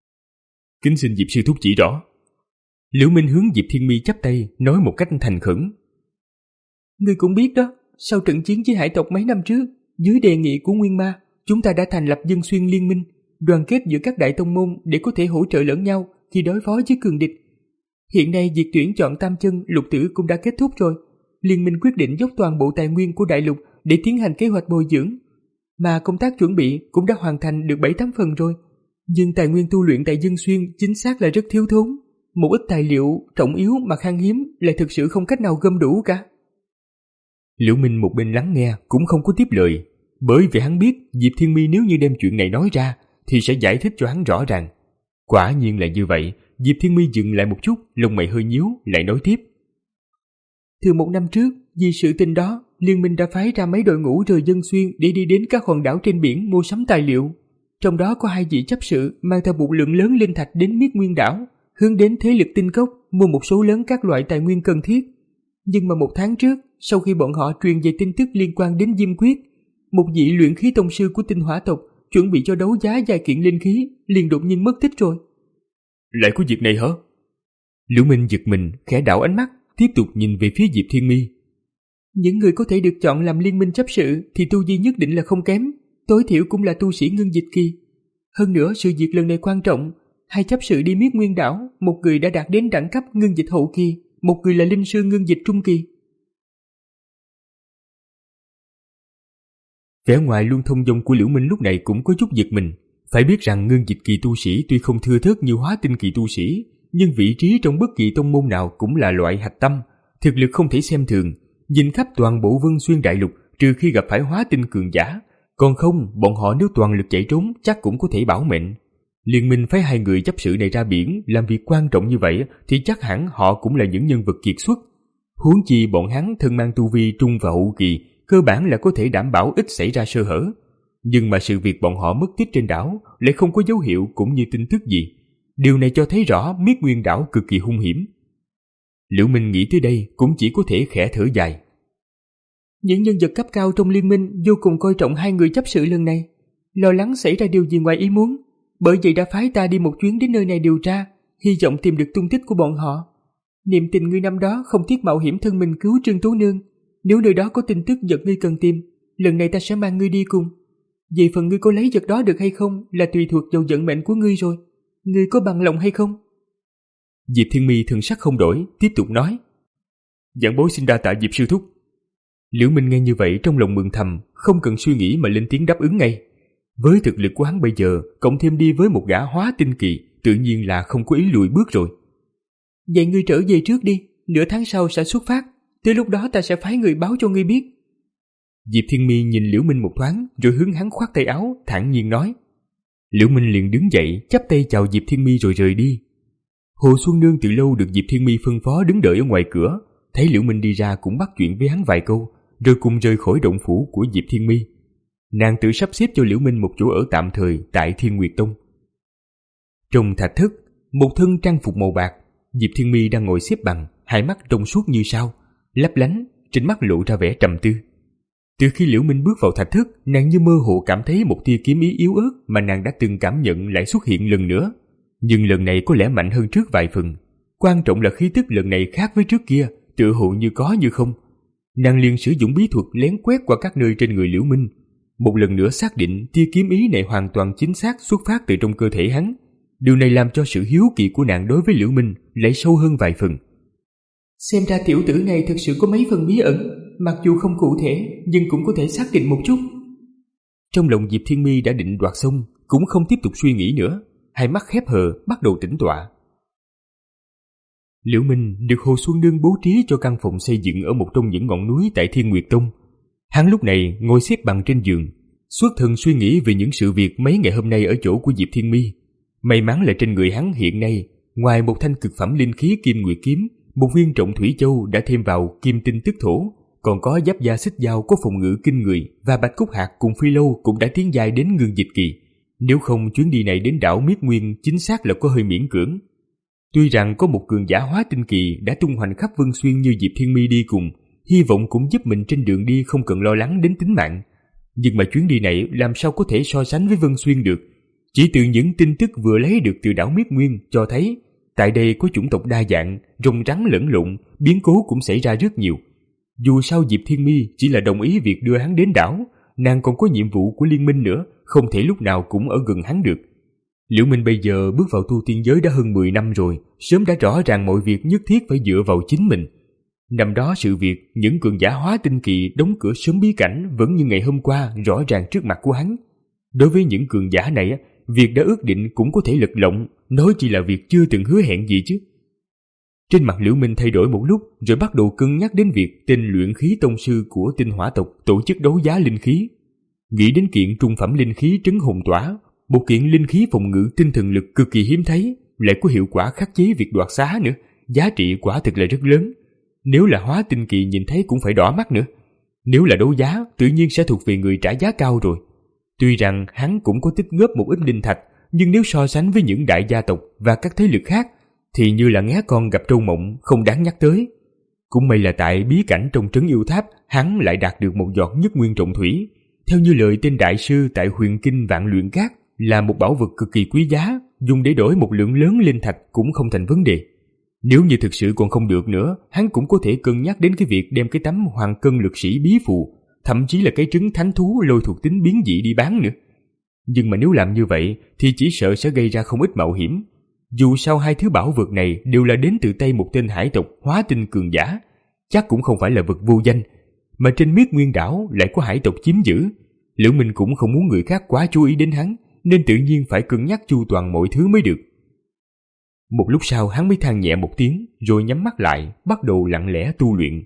Kính xin Diệp sư thúc chỉ rõ. Liễu Minh hướng Diệp Thiên Mi chắp tay, nói một cách thành khẩn. Ngươi cũng biết đó, sau trận chiến với hải tộc mấy năm trước, dưới đề nghị của Nguyên Ma, chúng ta đã thành lập Dân Xuyên Liên Minh, đoàn kết giữa các đại tông môn để có thể hỗ trợ lẫn nhau khi đối phó với cường địch. Hiện nay việc tuyển chọn tam chân lục tử cũng đã kết thúc rồi. Liên minh quyết định dốc toàn bộ tài nguyên của đại lục để tiến hành kế hoạch bồi dưỡng. Mà công tác chuẩn bị cũng đã hoàn thành được bảy tám phần rồi. Nhưng tài nguyên tu luyện tại Dân Xuyên chính xác là rất thiếu thốn. Một ít tài liệu trọng yếu mà khan hiếm lại thực sự không cách nào gom đủ cả. Liễu Minh một bên lắng nghe cũng không có tiếp lời, bởi vì hắn biết Diệp Thiên Mi nếu như đem chuyện này nói ra thì sẽ giải thích cho hắn rõ ràng. Quả nhiên là như vậy. Diệp Thiên Mi dừng lại một chút, lông mày hơi nhíu, lại nói tiếp. Từ một năm trước, vì sự tình đó, Liên minh đã phái ra mấy đội ngũ rời Dân Xuyên để đi đến các hòn đảo trên biển mua sắm tài liệu. Trong đó có hai vị chấp sự mang theo một lượng lớn linh thạch đến Miết Nguyên đảo, hướng đến thế lực Tinh Cốc mua một số lớn các loại tài nguyên cần thiết. Nhưng mà một tháng trước, sau khi bọn họ truyền về tin tức liên quan đến Diêm Quyết, một vị luyện khí tông sư của Tinh Hỏa tộc chuẩn bị cho đấu giá vài kiện linh khí liền đột nhiên mất tích rồi. Lại có việc này hả? Liễu Minh giật mình, khẽ đảo ánh mắt, tiếp tục nhìn về phía Diệp Thiên Mi. Những người có thể được chọn làm liên minh chấp sự thì tu vi nhất định là không kém, tối thiểu cũng là tu sĩ ngưng dịch kỳ. Hơn nữa sự việc lần này quan trọng, hai chấp sự đi Miết Nguyên đảo, một người đã đạt đến đẳng cấp ngưng dịch hậu kỳ, một người là linh sư ngưng dịch trung kỳ. Vẻ ngoài luôn thông dong của Liễu Minh lúc này cũng có chút giật mình. Phải biết rằng ngưng dịch kỳ tu sĩ tuy không thưa thớt như hóa tinh kỳ tu sĩ, nhưng vị trí trong bất kỳ tông môn nào cũng là loại hạch tâm, thực lực không thể xem thường. Nhìn khắp toàn bộ Vân Xuyên đại lục, trừ khi gặp phải hóa tinh cường giả, còn không, bọn họ nếu toàn lực chạy trốn chắc cũng có thể bảo mệnh. Liên minh phái hai người chấp sự này ra biển làm việc quan trọng như vậy thì chắc hẳn họ cũng là những nhân vật kiệt xuất. Huống chi bọn hắn thân mang tu vi trung và hậu kỳ, cơ bản là có thể đảm bảo ít xảy ra sơ hở. Nhưng mà sự việc bọn họ mất tích trên đảo lại không có dấu hiệu cũng như tin tức gì. Điều này cho thấy rõ Miết Nguyên đảo cực kỳ hung hiểm. Liễu Minh nghĩ tới đây cũng chỉ có thể khẽ thở dài. Những nhân vật cấp cao trong liên minh vô cùng coi trọng hai người chấp sự lần này, lo lắng xảy ra điều gì ngoài ý muốn, bởi vậy đã phái ta đi một chuyến đến nơi này điều tra, hy vọng tìm được tung tích của bọn họ. Niệm tình ngươi năm đó không tiếc mạo hiểm thân mình cứu Trương Tú Nương, nếu nơi đó có tin tức vật ngươi cần tìm, lần này ta sẽ mang ngươi đi cùng. Về phần ngươi có lấy vật đó được hay không là tùy thuộc vào vận mệnh của ngươi rồi. Ngươi có bằng lòng hay không? Diệp Thiên Mi thần sắc không đổi, tiếp tục nói. Giảng bối xin đa tạ Diệp sư thúc. Liễu Minh nghe như vậy trong lòng mừng thầm, không cần suy nghĩ mà lên tiếng đáp ứng ngay. Với thực lực của hắn bây giờ, cộng thêm đi với một gã hóa tinh kỳ, tự nhiên là không có ý lùi bước rồi. Vậy ngươi trở về trước đi, nửa tháng sau sẽ xuất phát, tới lúc đó ta sẽ phái người báo cho ngươi biết. Diệp Thiên Mi nhìn Liễu Minh một thoáng, rồi hướng hắn khoát tay áo, thản nhiên nói. Liễu Minh liền đứng dậy, chắp tay chào Diệp Thiên Mi rồi rời đi. Hồ Xuân Nương từ lâu được Diệp Thiên Mi phân phó đứng đợi ở ngoài cửa, thấy Liễu Minh đi ra cũng bắt chuyện với hắn vài câu, rồi cùng rời khỏi động phủ của Diệp Thiên Mi. Nàng tự sắp xếp cho Liễu Minh một chỗ ở tạm thời tại Thiên Nguyệt Tông. Trong thạch thất, một thân trang phục màu bạc, Diệp Thiên Mi đang ngồi xếp bằng, hai mắt trong suốt như sao, lấp lánh, trên mắt lộ ra vẻ trầm tư. Từ khi Liễu Minh bước vào thạch thất, nàng như mơ hồ cảm thấy một tia kiếm ý yếu ớt mà nàng đã từng cảm nhận lại xuất hiện lần nữa. Nhưng lần này có lẽ mạnh hơn trước vài phần. Quan trọng là khí tức lần này khác với trước kia, tựa hồ như có như không. Nàng liền sử dụng bí thuật lén quét qua các nơi trên người Liễu Minh, một lần nữa xác định tia kiếm ý này hoàn toàn chính xác xuất phát từ trong cơ thể hắn. Điều này làm cho sự hiếu kỳ của nàng đối với Liễu Minh lại sâu hơn vài phần. Xem ra tiểu tử này thực sự có mấy phần bí ẩn, mặc dù không cụ thể nhưng cũng có thể xác định một chút. Trong lòng Diệp Thiên Mi đã định đoạt xong, cũng không tiếp tục suy nghĩ nữa, hai mắt khép hờ bắt đầu tĩnh tọa. Liễu Minh được Hồ Xuân Nương bố trí cho căn phòng xây dựng ở một trong những ngọn núi tại Thiên Nguyệt Tông. Hắn lúc này ngồi xếp bằng trên giường, xuất thần suy nghĩ về những sự việc mấy ngày hôm nay ở chỗ của Diệp Thiên Mi. May mắn là trên người hắn hiện nay, ngoài một thanh cực phẩm linh khí Kim Nguyệt kiếm, một viên trọng thủy châu đã thêm vào kim tinh tức thổ, còn có giáp da xích dao có phòng ngự kinh người và bạch cúc hạt cùng phi lâu cũng đã tiến dài đến ngưng dịch kỳ. Nếu không chuyến đi này đến đảo Miết Nguyên chính xác là có hơi miễn cưỡng. Tuy rằng có một cường giả hóa tinh kỳ đã tung hoành khắp Vân Xuyên như Diệp Thiên Mi đi cùng, hy vọng cũng giúp mình trên đường đi không cần lo lắng đến tính mạng. Nhưng mà chuyến đi này làm sao có thể so sánh với Vân Xuyên được. Chỉ từ những tin tức vừa lấy được từ đảo Miết Nguyên cho thấy tại đây có chủng tộc đa dạng, rồng rắn lẫn lộn, biến cố cũng xảy ra rất nhiều. Dù sao Diệp Thiên Mi chỉ là đồng ý việc đưa hắn đến đảo, nàng còn có nhiệm vụ của liên minh nữa, không thể lúc nào cũng ở gần hắn được. Liễu Minh bây giờ bước vào tu tiên giới đã hơn mười năm rồi, sớm đã rõ ràng mọi việc nhất thiết phải dựa vào chính mình. Năm đó sự việc những cường giả hóa tinh kỳ đóng cửa sớm bí cảnh vẫn như ngày hôm qua rõ ràng trước mặt của hắn. Đối với những cường giả này, việc đã ước định cũng có thể lật lọng, nói chỉ là việc chưa từng hứa hẹn gì chứ. Trên mặt Liễu Minh thay đổi một lúc, rồi bắt đầu cân nhắc đến việc tên luyện khí tông sư của tinh hỏa tộc tổ chức đấu giá linh khí. Nghĩ đến kiện trung phẩm linh khí trấn hồn tỏa, một kiện linh khí phòng ngự tinh thần lực cực kỳ hiếm thấy, lại có hiệu quả khắc chế việc đoạt xá nữa, giá trị quả thực là rất lớn. Nếu là hóa tinh kỳ nhìn thấy cũng phải đỏ mắt nữa. Nếu là đấu giá, tự nhiên sẽ thuộc về người trả giá cao rồi. Tuy rằng hắn cũng có tích góp một ít linh thạch, nhưng nếu so sánh với những đại gia tộc và các thế lực khác, thì như là ngé con gặp trâu mộng, không đáng nhắc tới. Cũng may là tại bí cảnh trong trấn yêu tháp, hắn lại đạt được một giọt nhất nguyên trọng thủy. Theo như lời tên đại sư tại huyền kinh vạn luyện cát, là một bảo vật cực kỳ quý giá, dùng để đổi một lượng lớn linh thạch cũng không thành vấn đề. Nếu như thực sự còn không được nữa, hắn cũng có thể cân nhắc đến cái việc đem cái tấm hoàng cân lực sĩ bí phù, thậm chí là cái trứng thánh thú lôi thuộc tính biến dị đi bán nữa. Nhưng mà nếu làm như vậy thì chỉ sợ sẽ gây ra không ít mạo hiểm. Dù sao hai thứ bảo vật này đều là đến từ tay một tên hải tộc hóa tinh cường giả, chắc cũng không phải là vật vô danh, mà trên Miết Nguyên đảo lại có hải tộc chiếm giữ. Liễu Minh cũng không muốn người khác quá chú ý đến hắn, nên tự nhiên phải cân nhắc chu toàn mọi thứ mới được. Một lúc sau hắn mới than nhẹ một tiếng, rồi nhắm mắt lại, bắt đầu lặng lẽ tu luyện.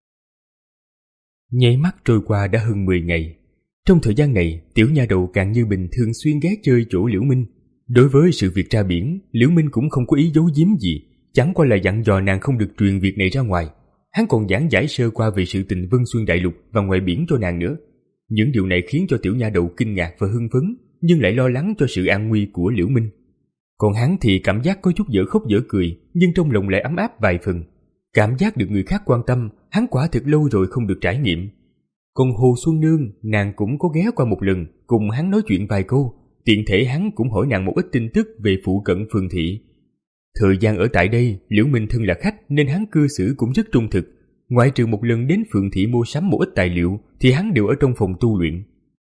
Nháy mắt trôi qua đã hơn mười ngày. Trong thời gian này, tiểu nha đầu càng như bình thường xuyên ghé chơi chỗ Liễu Minh. Đối với sự việc ra biển, Liễu Minh cũng không có ý giấu giếm gì, chẳng qua là dặn dò nàng không được truyền việc này ra ngoài. Hắn còn giảng giải sơ qua về sự tình Vân Xuyên Đại Lục và ngoài biển cho nàng nữa. Những điều này khiến cho tiểu nha đầu kinh ngạc và hưng phấn, nhưng lại lo lắng cho sự an nguy của Liễu Minh. Còn hắn thì cảm giác có chút dở khóc dở cười, nhưng trong lòng lại ấm áp vài phần. Cảm giác được người khác quan tâm, hắn quả thực lâu rồi không được trải nghiệm. Còn Hồ Xuân Nương, nàng cũng có ghé qua một lần, cùng hắn nói chuyện vài câu, tiện thể hắn cũng hỏi nàng một ít tin tức về phụ cận phường thị. Thời gian ở tại đây, Liễu Minh thân là khách nên hắn cư xử cũng rất trung thực. Ngoại trừ một lần đến phường thị mua sắm một ít tài liệu, thì hắn đều ở trong phòng tu luyện.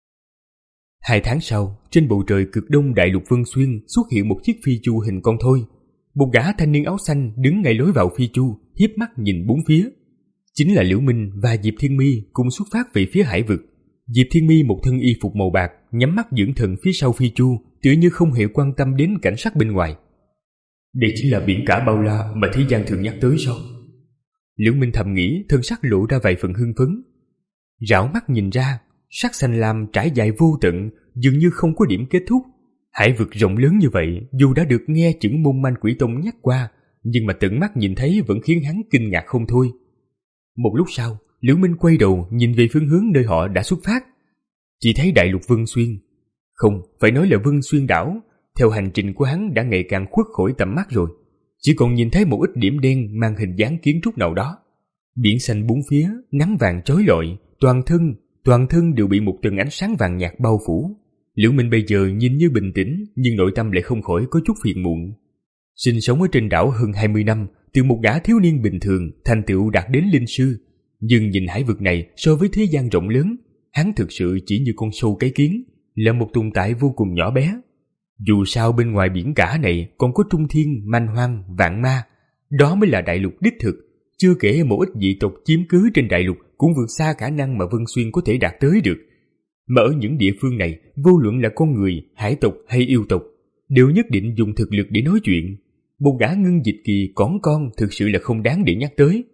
Hai tháng sau, trên bầu trời cực đông đại lục Vân Xuyên xuất hiện một chiếc phi chu hình con thoi. Một gã thanh niên áo xanh đứng ngay lối vào phi chu, hiếp mắt nhìn bốn phía. Chính là Liễu Minh và Diệp Thiên Mi cùng xuất phát về phía hải vực. Diệp Thiên Mi một thân y phục màu bạc, nhắm mắt dưỡng thần phía sau phi chu, tựa như không hề quan tâm đến cảnh sắc bên ngoài. Đây chính là biển cả bao la mà thế gian thường nhắc tới sao? Liễu Minh thầm nghĩ, thân sắc lộ ra vài phần hưng phấn. Rảo mắt nhìn ra, sắc xanh lam trải dài vô tận, dường như không có điểm kết thúc. Hải vực rộng lớn như vậy, dù đã được nghe chữ môn manh quỷ tông nhắc qua, nhưng mà tận mắt nhìn thấy vẫn khiến hắn kinh ngạc không thôi. Một lúc sau, Liễu Minh quay đầu nhìn về phương hướng nơi họ đã xuất phát. Chỉ thấy đại lục Vân Xuyên. Không, phải nói là Vân Xuyên đảo. Theo hành trình của hắn đã ngày càng khuất khỏi tầm mắt rồi. Chỉ còn nhìn thấy một ít điểm đen mang hình dáng kiến trúc nào đó. Biển xanh bốn phía, nắng vàng chói lọi, toàn thân, toàn thân đều bị một tầng ánh sáng vàng nhạt bao phủ. Liễu Minh bây giờ nhìn như bình tĩnh, nhưng nội tâm lại không khỏi có chút phiền muộn. Sinh sống ở trên đảo hơn hai mươi năm, từ một gã thiếu niên bình thường thành tựu đạt đến linh sư, nhưng nhìn hải vực này so với thế gian rộng lớn, hắn thực sự chỉ như con sâu cái kiến, là một tồn tại vô cùng nhỏ bé. Dù sao bên ngoài biển cả này còn có trung thiên, man hoang, vạn ma, đó mới là đại lục đích thực. Chưa kể một ít dị tộc chiếm cứ trên đại lục cũng vượt xa khả năng mà Vân Xuyên có thể đạt tới được. Mà ở những địa phương này, vô luận là con người, hải tộc hay yêu tộc, đều nhất định dùng thực lực để nói chuyện. Một gã ngưng dịch kỳ cỏn con thực sự là không đáng để nhắc tới.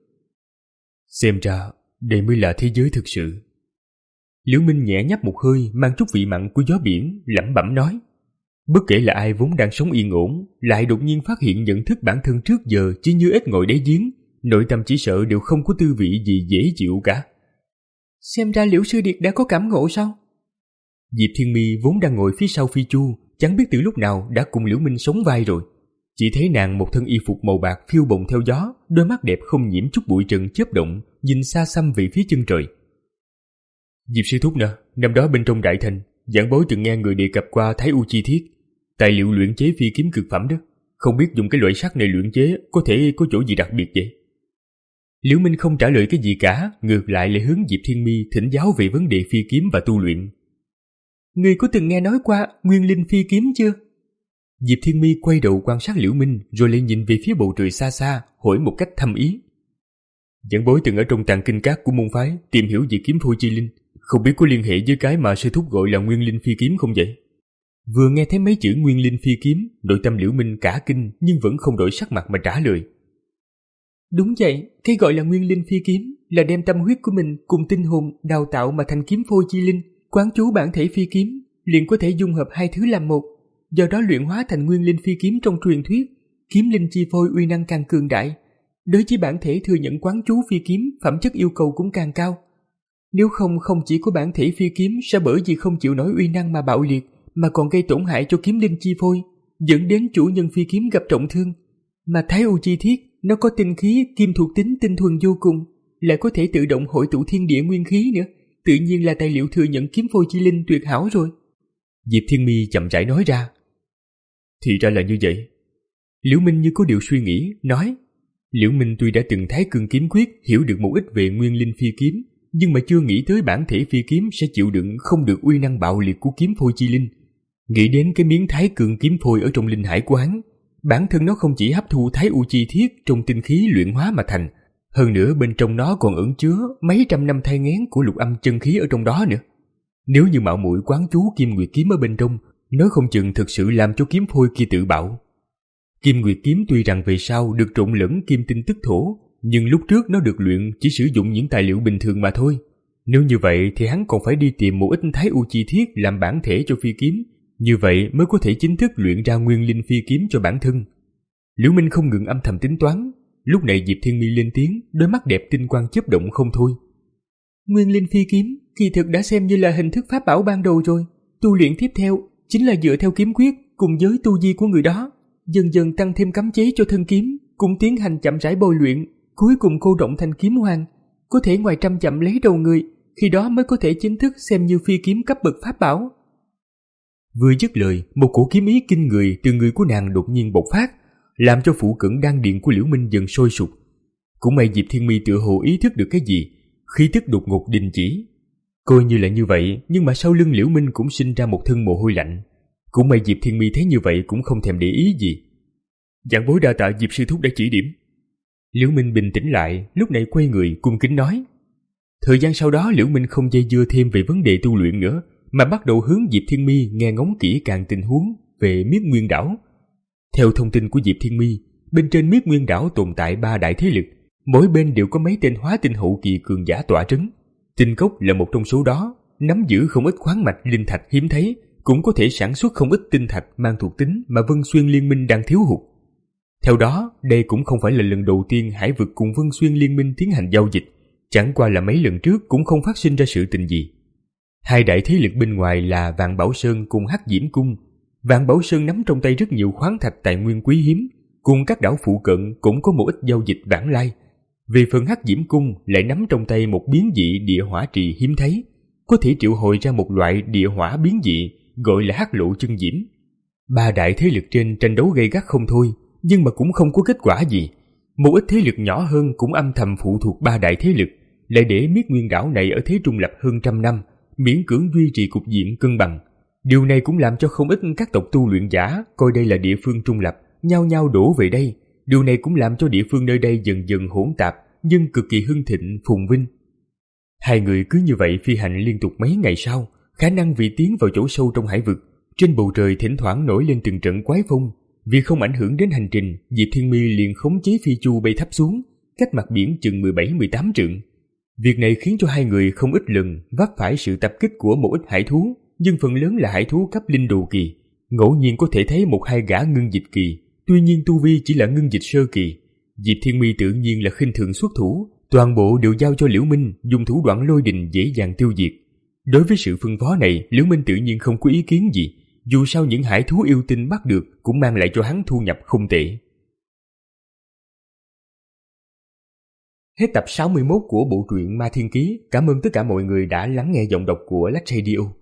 Xem ra, đây mới là thế giới thực sự. Liễu Minh nhẹ nhấp một hơi, mang chút vị mặn của gió biển, lẩm bẩm nói. Bất kể là ai vốn đang sống yên ổn, lại đột nhiên phát hiện nhận thức bản thân trước giờ chỉ như ếch ngồi đáy giếng, nội tâm chỉ sợ đều không có tư vị gì dễ chịu cả. Xem ra Liễu Sư Điệt đã có cảm ngộ sao? Diệp Thiên Mi vốn đang ngồi phía sau phi chu, chẳng biết từ lúc nào đã cùng Liễu Minh sống vai rồi. Chỉ thấy nàng một thân y phục màu bạc phiêu bồng theo gió, đôi mắt đẹp không nhiễm chút bụi trần chớp động, nhìn xa xăm về phía chân trời. Diệp sư thúc nè, năm đó bên trong đại thành, giảng bối từng nghe người đề cập qua Thái U Chi Thiết, tài liệu luyện chế phi kiếm cực phẩm đó. Không biết dùng cái loại sắt này luyện chế có thể có chỗ gì đặc biệt vậy? Liễu Minh không trả lời cái gì cả, ngược lại lại hướng Diệp Thiên Mi thỉnh giáo về vấn đề phi kiếm và tu luyện. Ngươi có từng nghe nói qua Nguyên Linh phi kiếm chưa? Diệp Thiên Mi quay đầu quan sát Liễu Minh, rồi lại nhìn về phía bầu trời xa xa, hỏi một cách thâm ý. Giảng bối từng ở trong tàng kinh các của môn phái tìm hiểu về kiếm phôi chi linh, không biết có liên hệ với cái mà sư thúc gọi là Nguyên Linh phi kiếm không vậy? Vừa nghe thấy mấy chữ Nguyên Linh phi kiếm, nội tâm Liễu Minh cả kinh nhưng vẫn không đổi sắc mặt mà trả lời. Đúng vậy, cái gọi là Nguyên Linh phi kiếm là đem tâm huyết của mình cùng tinh hồn đào tạo mà thành kiếm phôi chi linh, quán chú bản thể phi kiếm, liền có thể dung hợp hai thứ làm một, do đó luyện hóa thành Nguyên Linh phi kiếm trong truyền thuyết, kiếm linh chi phôi uy năng càng cường đại. Đối với bản thể thừa nhận quán chú phi kiếm, phẩm chất yêu cầu cũng càng cao. Nếu không, không chỉ có bản thể phi kiếm sẽ bởi vì không chịu nổi uy năng mà bạo liệt, mà còn gây tổn hại cho kiếm linh chi phôi, dẫn đến chủ nhân phi kiếm gặp trọng thương. Mà Thái U Chi Thiết, nó có tinh khí kim thuộc tính tinh thuần vô cùng, lại có thể tự động hội tụ thiên địa nguyên khí nữa, tự nhiên là tài liệu thừa nhận kiếm phôi chi linh tuyệt hảo rồi. Diệp Thiên Mi chậm rãi nói ra. Thì ra là như vậy. Liễu Minh như có điều suy nghĩ, nói. Liễu Minh tuy đã từng thái cương kiếm quyết hiểu được một ít về Nguyên Linh phi kiếm, nhưng mà chưa nghĩ tới bản thể phi kiếm sẽ chịu đựng không được uy năng bạo liệt của kiếm phôi chi linh. Nghĩ đến cái miếng thái cương kiếm phôi ở trong linh hải của hắn, bản thân nó không chỉ hấp thu Thái U Chi Thiết trong tinh khí luyện hóa mà thành, hơn nữa bên trong nó còn ẩn chứa mấy trăm năm thai nghén của lục âm chân khí ở trong đó nữa. Nếu như mạo muội quán chú Kim Nguyệt kiếm ở bên trong, nó không chừng thực sự làm cho kiếm phôi kia tự bạo. Kim Nguyệt kiếm tuy rằng về sau được trộn lẫn kim tinh tức thổ, nhưng lúc trước nó được luyện chỉ sử dụng những tài liệu bình thường mà thôi. Nếu như vậy thì hắn còn phải đi tìm một ít thái u chi thiết làm bản thể cho phi kiếm, như vậy mới có thể chính thức luyện ra nguyên linh phi kiếm cho bản thân. Liễu Minh không ngừng âm thầm tính toán. Lúc này Diệp Thiên Mi lên tiếng, đôi mắt đẹp tinh quang chớp động không thôi. Nguyên linh phi kiếm kỳ thực đã xem như là hình thức pháp bảo ban đầu rồi. Tu luyện tiếp theo chính là dựa theo kiếm quyết cùng với tu vi của người đó, dần dần tăng thêm cấm chế cho thân kiếm, cũng tiến hành chậm rãi bồi luyện, cuối cùng cô động thành kiếm hoàng, có thể ngoài trăm dặm lấy đầu người, khi đó mới có thể chính thức xem như phi kiếm cấp bậc pháp bảo. Vừa dứt lời, một cổ kiếm ý kinh người từ người của nàng đột nhiên bộc phát, làm cho phụ cận đan điện của Liễu Minh dần sôi sục. Cũng may Diệp Thiên Mi tựa hồ ý thức được cái gì, khí tức đột ngột đình chỉ. Coi như là như vậy, nhưng mà sau lưng Liễu Minh cũng sinh ra một thân mồ hôi lạnh. Cũng may Diệp Thiên Mi thấy như vậy cũng không thèm để ý gì. Vạn bối đa tạ Diệp sư thúc đã chỉ điểm. Liễu Minh bình tĩnh lại, lúc này quay người cung kính nói. Thời gian sau đó Liễu Minh không dây dưa thêm về vấn đề tu luyện nữa, mà bắt đầu hướng Diệp Thiên Mi nghe ngóng kỹ càng tình huống về Miết Nguyên đảo. Theo thông tin của Diệp Thiên Mi, bên trên Miết Nguyên đảo tồn tại ba đại thế lực, mỗi bên đều có mấy tên hóa tinh hậu kỳ cường giả tọa trấn. Tinh cốc là một trong số đó, nắm giữ không ít khoáng mạch linh thạch hiếm thấy, cũng có thể sản xuất không ít tinh thạch mang thuộc tính mà Vân Xuyên Liên Minh đang thiếu hụt. Theo đó, đây cũng không phải là lần đầu tiên Hải Vực cùng Vân Xuyên Liên Minh tiến hành giao dịch, chẳng qua là mấy lần trước cũng không phát sinh ra sự tình gì. Hai đại thế lực bên ngoài là Vạn Bảo Sơn cùng Hắc Diễm Cung. Vạn Bảo Sơn nắm trong tay rất nhiều khoáng thạch tài nguyên quý hiếm, cùng các đảo phụ cận cũng có một ít giao dịch vãng lai. Về phần Hắc Diễm Cung lại nắm trong tay một biến dị địa hỏa trì hiếm thấy, có thể triệu hồi ra một loại địa hỏa biến dị gọi là Hắc Lộ Chân Diễm. Ba đại thế lực trên tranh đấu gay gắt không thôi, nhưng mà cũng không có kết quả gì. Một ít thế lực nhỏ hơn cũng âm thầm phụ thuộc ba đại thế lực, lại để Miết Nguyên đảo này ở thế trung lập hơn trăm năm, miễn cưỡng duy trì cục diện cân bằng. Điều này cũng làm cho không ít các tộc tu luyện giả coi đây là địa phương trung lập, nhao nhao đổ về đây. Điều này cũng làm cho địa phương nơi đây dần dần hỗn tạp, nhưng cực kỳ hưng thịnh phồn vinh. Hai người cứ như vậy phi hành liên tục mấy ngày sau, khả năng vì tiến vào chỗ sâu trong hải vực, trên bầu trời thỉnh thoảng nổi lên từng trận quái phong. Vì không ảnh hưởng đến hành trình, Diệp Thiên Mi liền khống chế phi chu bay thấp xuống, cách mặt biển chừng mười bảy mười tám trượng. Việc này khiến cho hai người không ít lần vấp phải sự tập kích của một ít hải thú, nhưng phần lớn là hải thú cấp linh đồ kỳ. Ngẫu nhiên có thể thấy một hai gã ngưng dịch kỳ, tuy nhiên tu vi chỉ là ngưng dịch sơ kỳ. Diệp Thiên Mi tự nhiên là khinh thường xuất thủ, toàn bộ đều giao cho Liễu Minh dùng thủ đoạn lôi đình dễ dàng tiêu diệt. Đối với sự phân phó này, Liễu Minh tự nhiên không có ý kiến gì, dù sao những hải thú yêu tinh bắt được cũng mang lại cho hắn thu nhập không tệ. Hết tập sáu mươi mốt của bộ truyện Ma Thiên Ký. Cảm ơn tất cả mọi người đã lắng nghe giọng đọc của Lách Radio.